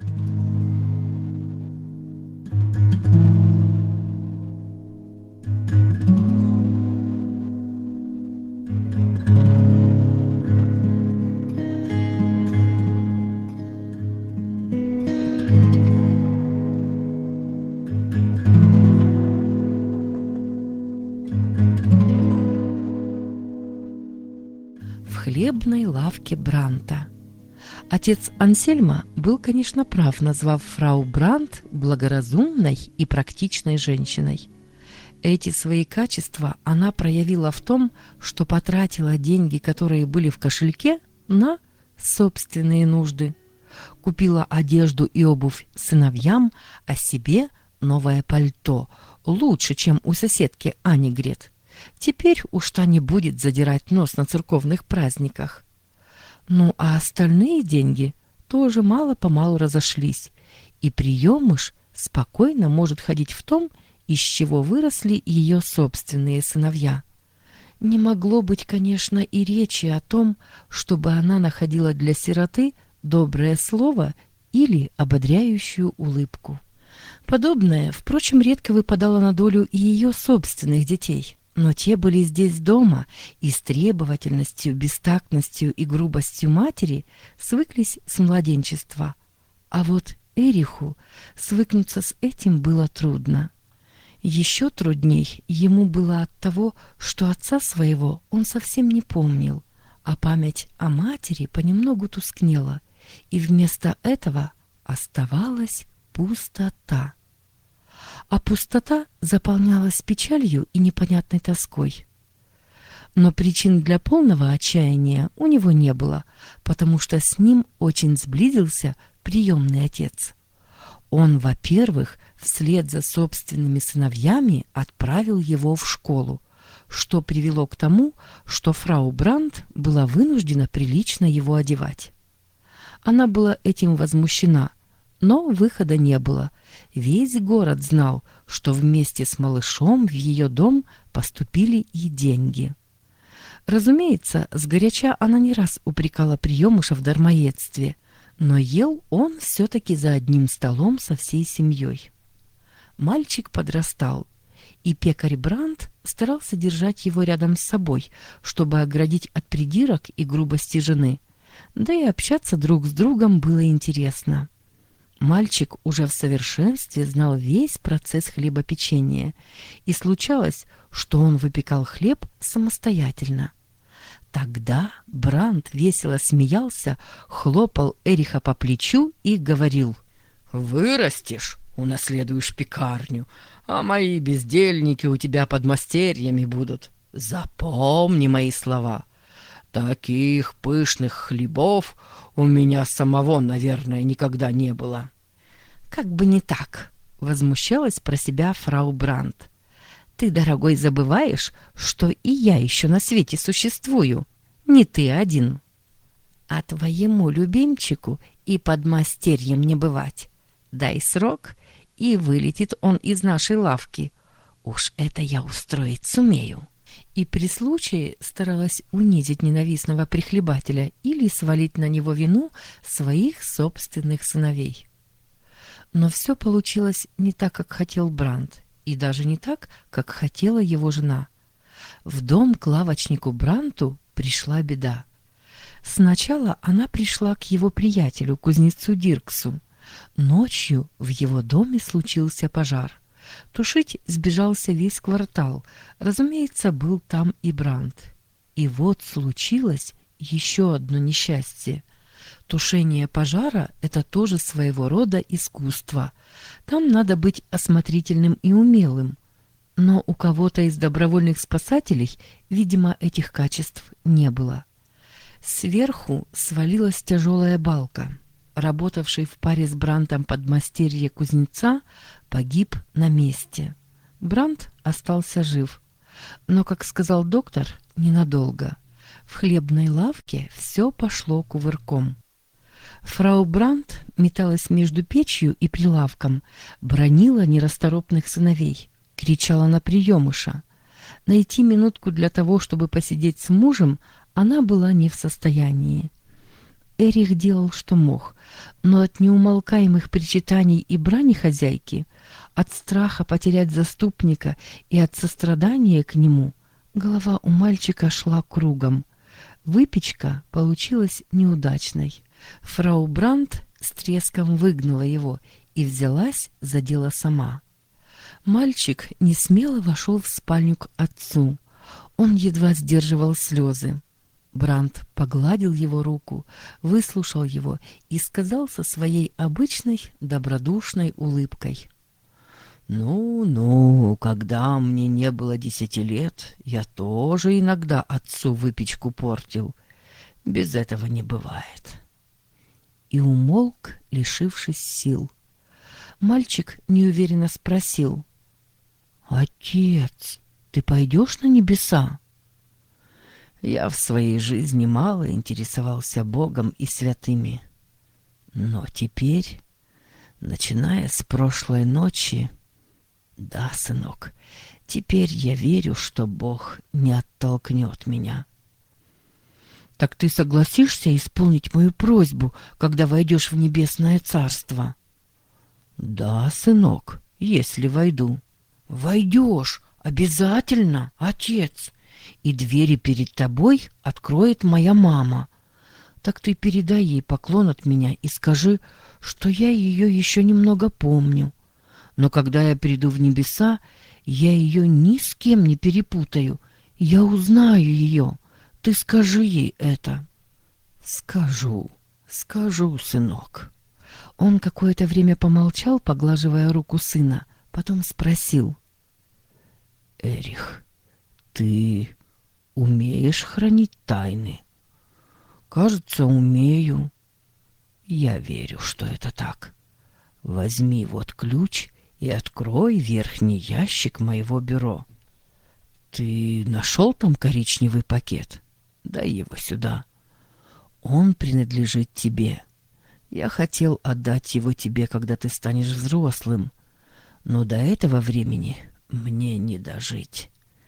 В хлебной лавке Бранта. Отец Ансельма был, конечно, прав, назвав фрау Брант благоразумной и практичной женщиной. Эти свои качества она проявила в том, что потратила деньги, которые были в кошельке, на собственные нужды. Купила одежду и обувь сыновьям, а себе новое пальто, лучше, чем у соседки Ани Грет. Теперь уж та не будет задирать нос на церковных праздниках. Ну а остальные деньги тоже мало-помалу разошлись, и приемыш спокойно может ходить в том, из чего выросли ее собственные сыновья. Не могло быть, конечно, и речи о том, чтобы она находила для сироты доброе слово или ободряющую улыбку. Подобное, впрочем, редко выпадало на долю и ее собственных детей. Но те были здесь дома и с требовательностью, бестактностью и грубостью матери свыклись с младенчества. А вот Эриху свыкнуться с этим было трудно. Еще трудней ему было от того, что отца своего он совсем не помнил, а память о матери понемногу тускнела, и вместо этого оставалась пустота. А пустота заполнялась печалью и непонятной тоской. Но причин для полного отчаяния у него не было, потому что с ним очень сблизился приемный отец. Он, во-первых, вслед за собственными сыновьями отправил его в школу, что привело к тому, что фрау Брант была вынуждена прилично его одевать. Она была этим возмущена, но выхода не было. Весь город знал, что вместе с малышом в ее дом поступили и деньги. Разумеется, сгоряча она не раз упрекала приемыша в дармоедстве, но ел он все-таки за одним столом со всей семьей. Мальчик подрастал, и пекарь Брант старался держать его рядом с собой, чтобы оградить от придирок и грубости жены, да и общаться друг с другом было интересно. Мальчик уже в совершенстве знал весь процесс хлебопечения, и случалось, что он выпекал хлеб самостоятельно. Тогда Брант весело смеялся, хлопал Эриха по плечу и говорил: «Вырастешь, унаследуешь пекарню, а мои бездельники у тебя подмастерьями будут. Запомни мои слова. Таких пышных хлебов у меня самого, наверное, никогда не было». «Как бы не так», — возмущалась про себя фрау Брант. «Ты, дорогой, забываешь, что и я еще на свете существую, не ты один. А твоему любимчику и подмастерьем не бывать. Дай срок, и вылетит он из нашей лавки. Уж это я устроить сумею». И при случае старалась унизить ненавистного прихлебателя или свалить на него вину своих собственных сыновей. Но все получилось не так, как хотел Брант, и даже не так, как хотела его жена. В дом к лавочнику Бранту пришла беда. Сначала она пришла к его приятелю, кузнецу Дирксу. Ночью в его доме случился пожар. Тушить сбежался весь квартал. Разумеется, был там и Брант. И вот случилось еще одно несчастье. Тушение пожара — это тоже своего рода искусство. Там надо быть осмотрительным и умелым. Но у кого-то из добровольных спасателей, видимо, этих качеств не было. Сверху свалилась тяжелая балка. Работавший в паре с Брантом подмастерье кузнеца погиб на месте. Брант остался жив, но, как сказал доктор, ненадолго. В хлебной лавке все пошло кувырком. Фрау Брандт металась между печью и прилавком, бранила нерасторопных сыновей, кричала на приемыша. Найти минутку для того, чтобы посидеть с мужем, она была не в состоянии. Эрих делал, что мог, но от неумолкаемых причитаний и брани хозяйки, от страха потерять заступника и от сострадания к нему, голова у мальчика шла кругом. Выпечка получилась неудачной. Фрау Брандт с треском выгнала его и взялась за дело сама. Мальчик несмело вошел в спальню к отцу. Он едва сдерживал слезы. Брандт погладил его руку, выслушал его и сказал со своей обычной добродушной улыбкой: «Ну-ну, когда мне не было десяти лет, я тоже иногда отцу выпечку портил. Без этого не бывает». И умолк, лишившись сил. Мальчик неуверенно спросил: «Отец, ты пойдешь на небеса?» Я в своей жизни мало интересовался Богом и святыми. Но теперь, начиная с прошлой ночи, да, сынок, теперь я верю, что Бог не оттолкнет меня. «Так ты согласишься исполнить мою просьбу, когда войдешь в небесное царство?» Да, сынок, если войду. «Войдешь! Обязательно, отец! И двери перед тобой откроет моя мама. Так ты передай ей поклон от меня и скажи, что я ее еще немного помню. Но когда я приду в небеса, я ее ни с кем не перепутаю. Я узнаю ее. Ты скажи ей это». Скажу, скажу, сынок. Он какое-то время помолчал, поглаживая руку сына, потом спросил: «Эрих, ты умеешь хранить тайны?» «Кажется, умею». «Я верю, что это так. Возьми вот ключ и открой верхний ящик моего бюро. Ты нашел там коричневый пакет? Дай его сюда. Он принадлежит тебе. Я хотел отдать его тебе, когда ты станешь взрослым, но до этого времени мне не дожить.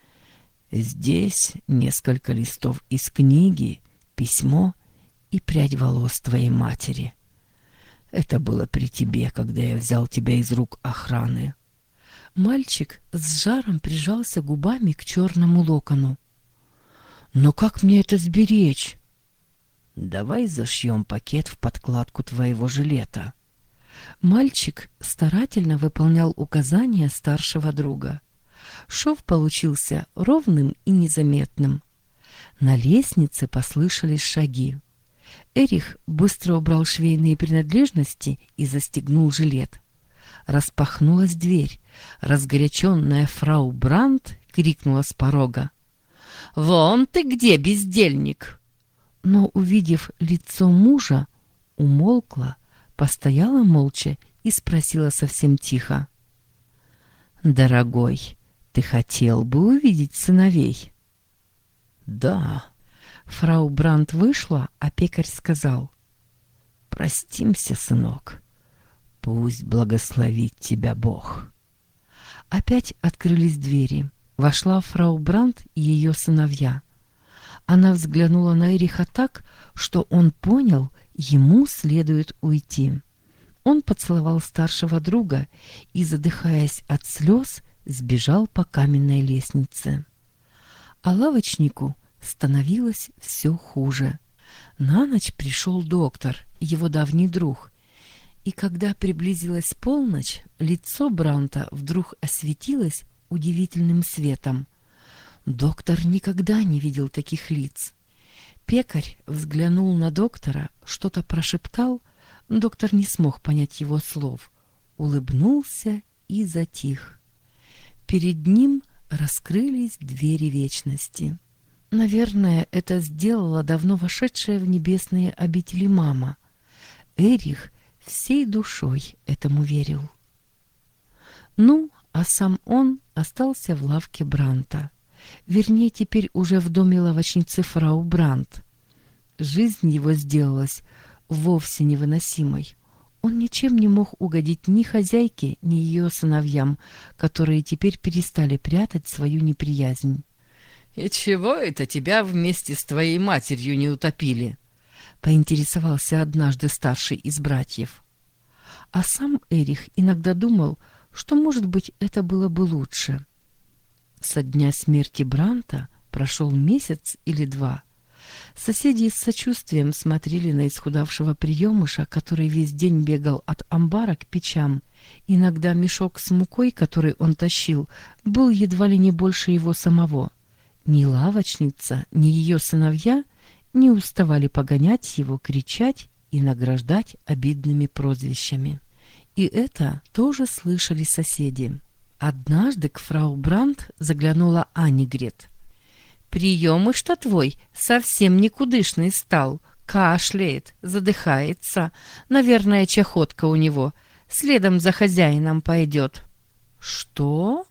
Здесь несколько листов из книги, письмо и прядь волос твоей матери. Это было при тебе, когда я взял тебя из рук охраны». Мальчик с жаром прижался губами к черному локону. «Но как мне это сберечь?» «Давай зашьем пакет в подкладку твоего жилета». Мальчик старательно выполнял указания старшего друга. Шов получился ровным и незаметным. На лестнице послышались шаги. Эрих быстро убрал швейные принадлежности и застегнул жилет. Распахнулась дверь. Разгоряченная фрау Брандт крикнула с порога: «Вон ты где, бездельник!» Но, увидев лицо мужа, умолкла, постояла молча и спросила совсем тихо: «Дорогой, ты хотел бы увидеть сыновей?» «Да». Фрау Брандт вышла, а пекарь сказал: «Простимся, сынок. Пусть благословит тебя Бог». Опять открылись двери. Вошла фрау Брандт и ее сыновья. Она взглянула на Эриха так, что он понял, ему следует уйти. Он поцеловал старшего друга и, задыхаясь от слез, сбежал по каменной лестнице. А лавочнику становилось все хуже. На ночь пришел доктор, его давний друг, и когда приблизилась полночь, лицо Бранта вдруг осветилось удивительным светом. Доктор никогда не видел таких лиц. Пекарь взглянул на доктора, что-то прошептал, доктор не смог понять его слов, улыбнулся и затих. Перед ним раскрылись двери вечности. Наверное, это сделала давно вошедшая в небесные обители мама. Эрих всей душой этому верил. Ну, а сам он остался в лавке Бранта. Вернее, теперь уже в доме лавочницы фрау Брандт. Жизнь его сделалась вовсе невыносимой. Он ничем не мог угодить ни хозяйке, ни ее сыновьям, которые теперь перестали прятать свою неприязнь. «И чего это тебя вместе с твоей матерью не утопили?» — поинтересовался однажды старший из братьев. А сам Эрих иногда думал, что, может быть, это было бы лучше. Со дня смерти Бранта прошел месяц или два. Соседи с сочувствием смотрели на исхудавшего приемыша, который весь день бегал от амбара к печам. Иногда мешок с мукой, который он тащил, был едва ли не больше его самого. Ни лавочница, ни ее сыновья не уставали погонять его, кричать и награждать обидными прозвищами. И это тоже слышали соседи. Однажды к фрау Брандт заглянула Аннигрет. «Приемыш-то твой совсем никудышный стал, кашляет, задыхается. Наверное, чахотка у него. Следом за хозяином пойдет». «Что?»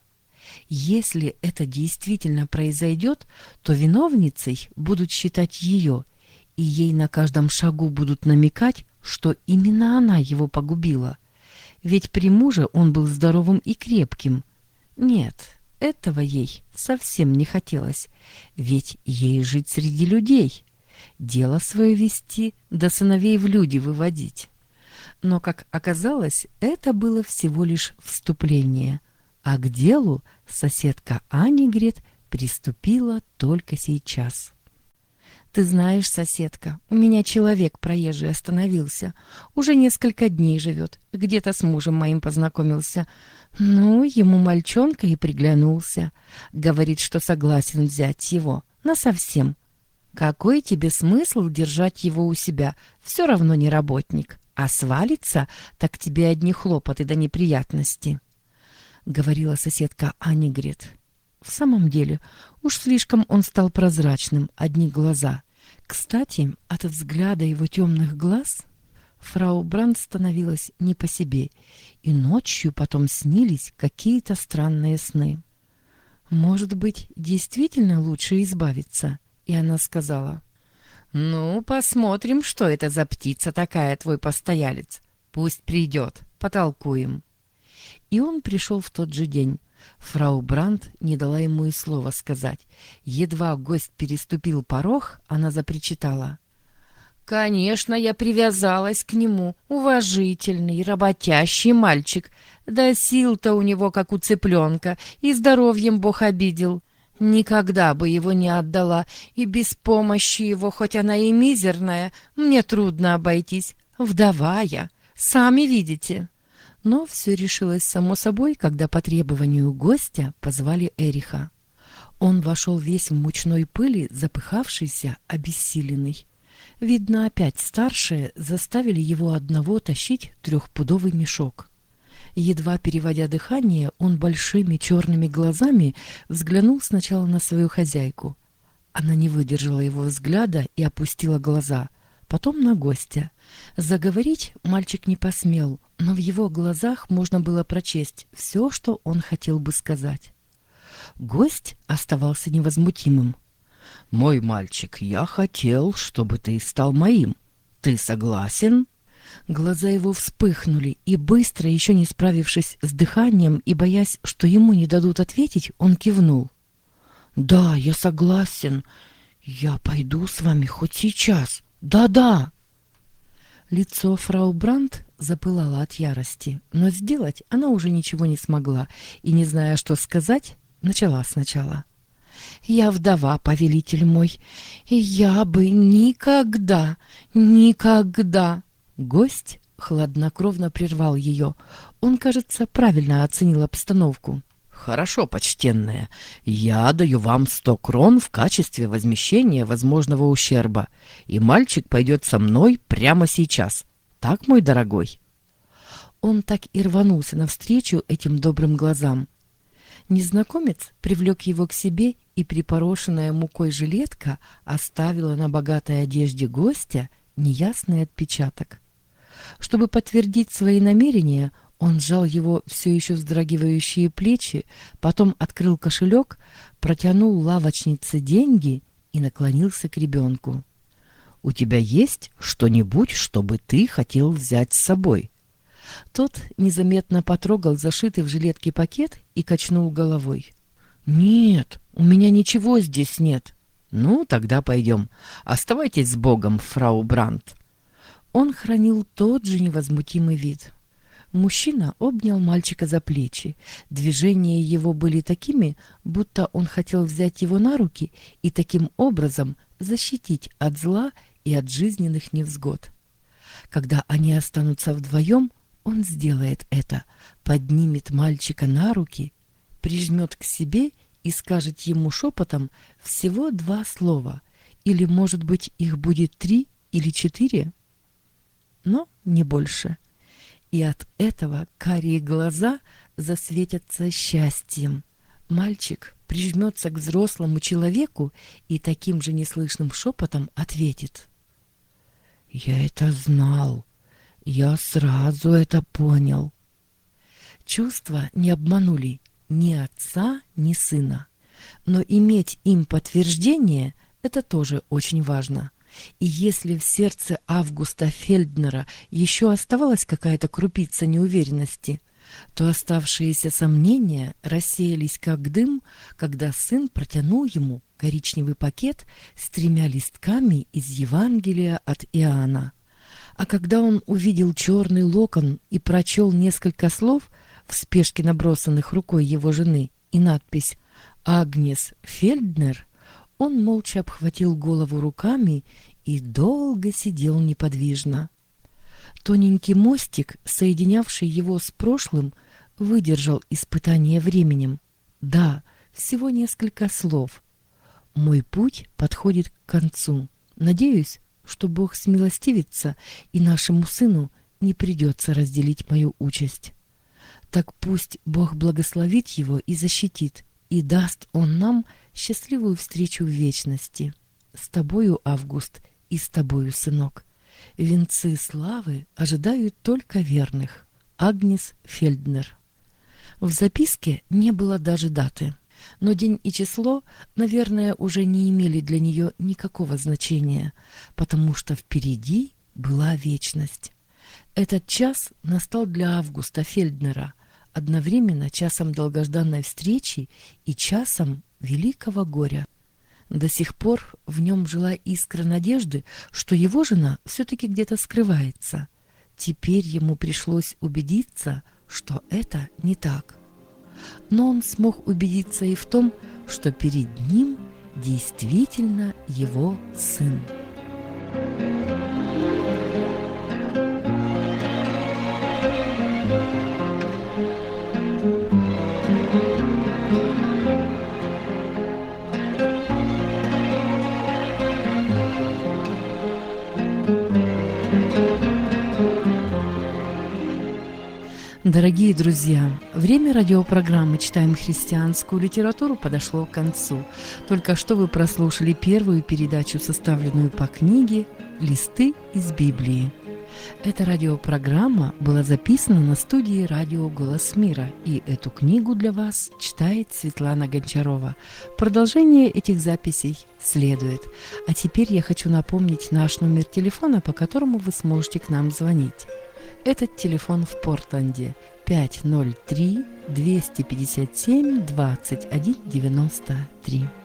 Если это действительно произойдет, то виновницей будут считать ее, и ей на каждом шагу будут намекать, что именно она его погубила. Ведь при муже он был здоровым и крепким. Нет, этого ей совсем не хотелось, ведь ей жить среди людей, дело свое вести, да сыновей в люди выводить. Но, как оказалось, это было всего лишь вступление, а к делу соседка Аннигрет приступила только сейчас. «Ты знаешь, соседка, у меня человек проезжий остановился. Уже несколько дней живет. Где-то с мужем моим познакомился. Ну, ему мальчонка и приглянулся. Говорит, что согласен взять его. Насовсем. Какой тебе смысл держать его у себя? Все равно не работник. А свалится, так тебе одни хлопоты да неприятности», — говорила соседка Аннигрет. В самом деле, уж слишком он стал прозрачным, одни глаза. Кстати, от взгляда его темных глаз фрау Брандт становилась не по себе, и ночью потом снились какие-то странные сны. Может быть, действительно лучше избавиться? И она сказала: «Ну, посмотрим, что это за птица такая, твой постоялец. Пусть придет, потолкуем». И он пришел в тот же день. Фрау Брандт не дала ему и слова сказать. Едва гость переступил порог, она запричитала: «Конечно, я привязалась к нему. Уважительный, работящий мальчик. Да сил-то у него, как у цыпленка, и здоровьем Бог обидел. Никогда бы его не отдала, и без помощи его, хоть она и мизерная, мне трудно обойтись. Вдова я, сами видите». Но все решилось само собой, когда по требованию гостя позвали Эриха. Он вошел весь в мучной пыли, запыхавшийся, обессиленный. Видно, опять старшие заставили его одного тащить трехпудовый мешок. Едва переводя дыхание, он большими черными глазами взглянул сначала на свою хозяйку. Она не выдержала его взгляда и опустила глаза, потом на гостя. Заговорить мальчик не посмел, но в его глазах можно было прочесть все, что он хотел бы сказать. Гость оставался невозмутимым. «Мой мальчик, я хотел, чтобы ты стал моим. Ты согласен?» Глаза его вспыхнули, и быстро, еще не справившись с дыханием и боясь, что ему не дадут ответить, он кивнул. «Да, я согласен. Я пойду с вами хоть сейчас. Да-да!» Лицо фрау Брандт запылало от ярости, но сделать она уже ничего не смогла, и, не зная, что сказать, начала сначала. «Я вдова, повелитель мой, и я бы никогда, никогда...» Гость хладнокровно прервал ее. Он, кажется, правильно оценил обстановку. «Хорошо, почтенная, я даю вам сто крон в качестве возмещения возможного ущерба, и мальчик пойдет со мной прямо сейчас. Так, мой дорогой?» Он так и рванулся навстречу этим добрым глазам. Незнакомец привлек его к себе, и припорошенная мукой жилетка оставила на богатой одежде гостя неясный отпечаток. Чтобы подтвердить свои намерения, он сжал его все еще вздрагивающие плечи, потом открыл кошелек, протянул лавочнице деньги и наклонился к ребенку. У тебя есть что-нибудь, чтобы ты хотел взять с собой?» Тот незаметно потрогал зашитый в жилетке пакет и качнул головой. «Нет, у меня ничего здесь нет». «Ну, тогда пойдем. Оставайтесь с Богом, фрау Брандт». Он хранил тот же невозмутимый вид. Мужчина обнял мальчика за плечи. Движения его были такими, будто он хотел взять его на руки и таким образом защитить от зла и от жизненных невзгод. Когда они останутся вдвоем, он сделает это, поднимет мальчика на руки, прижмет к себе и скажет ему шепотом всего два слова, или, может быть, их будет три или четыре, но не больше. И от этого карие глаза засветятся счастьем. Мальчик прижмется к взрослому человеку и таким же неслышным шепотом ответит: «Я это знал. Я сразу это понял». Чувства не обманули ни отца, ни сына. Но иметь им подтверждение – это тоже очень важно. И если в сердце Августа Фельднера еще оставалась какая-то крупица неуверенности, то оставшиеся сомнения рассеялись как дым, когда сын протянул ему коричневый пакет с тремя листками из Евангелия от Иоанна. А когда он увидел черный локон и прочел несколько слов, в спешке набросанных рукой его жены, и надпись «Агнес Фельднер», он молча обхватил голову руками и долго сидел неподвижно. Тоненький мостик, соединявший его с прошлым, выдержал испытание временем. Да, всего несколько слов. «Мой путь подходит к концу. Надеюсь, что Бог смилостивится, и нашему сыну не придется разделить мою участь. Так пусть Бог благословит его и защитит, и даст он нам счастливую встречу в вечности. С тобою, Август, и с тобою, сынок. Венцы славы ожидают только верных. Агнес Фельднер». В записке не было даже даты, но день и число, наверное, уже не имели для нее никакого значения, потому что впереди была вечность. Этот час настал для Августа Фельднера одновременно часом долгожданной встречи и часом великого горя. До сих пор в нем жила искра надежды, что его жена все-таки где-то скрывается. Теперь ему пришлось убедиться, что это не так. Но он смог убедиться и в том, что перед ним действительно его сын. Дорогие друзья, время радиопрограммы «Читаем христианскую литературу» подошло к концу. Только что вы прослушали первую передачу, составленную по книге «Листы из Библии». Эта радиопрограмма была записана на студии радио «Голос мира», и эту книгу для вас читает Светлана Гончарова. Продолжение этих записей следует. А теперь я хочу напомнить наш номер телефона, по которому вы сможете к нам звонить. Этот телефон в Портленде пять ноль три двести пятьдесят семь двадцать один девяносто три.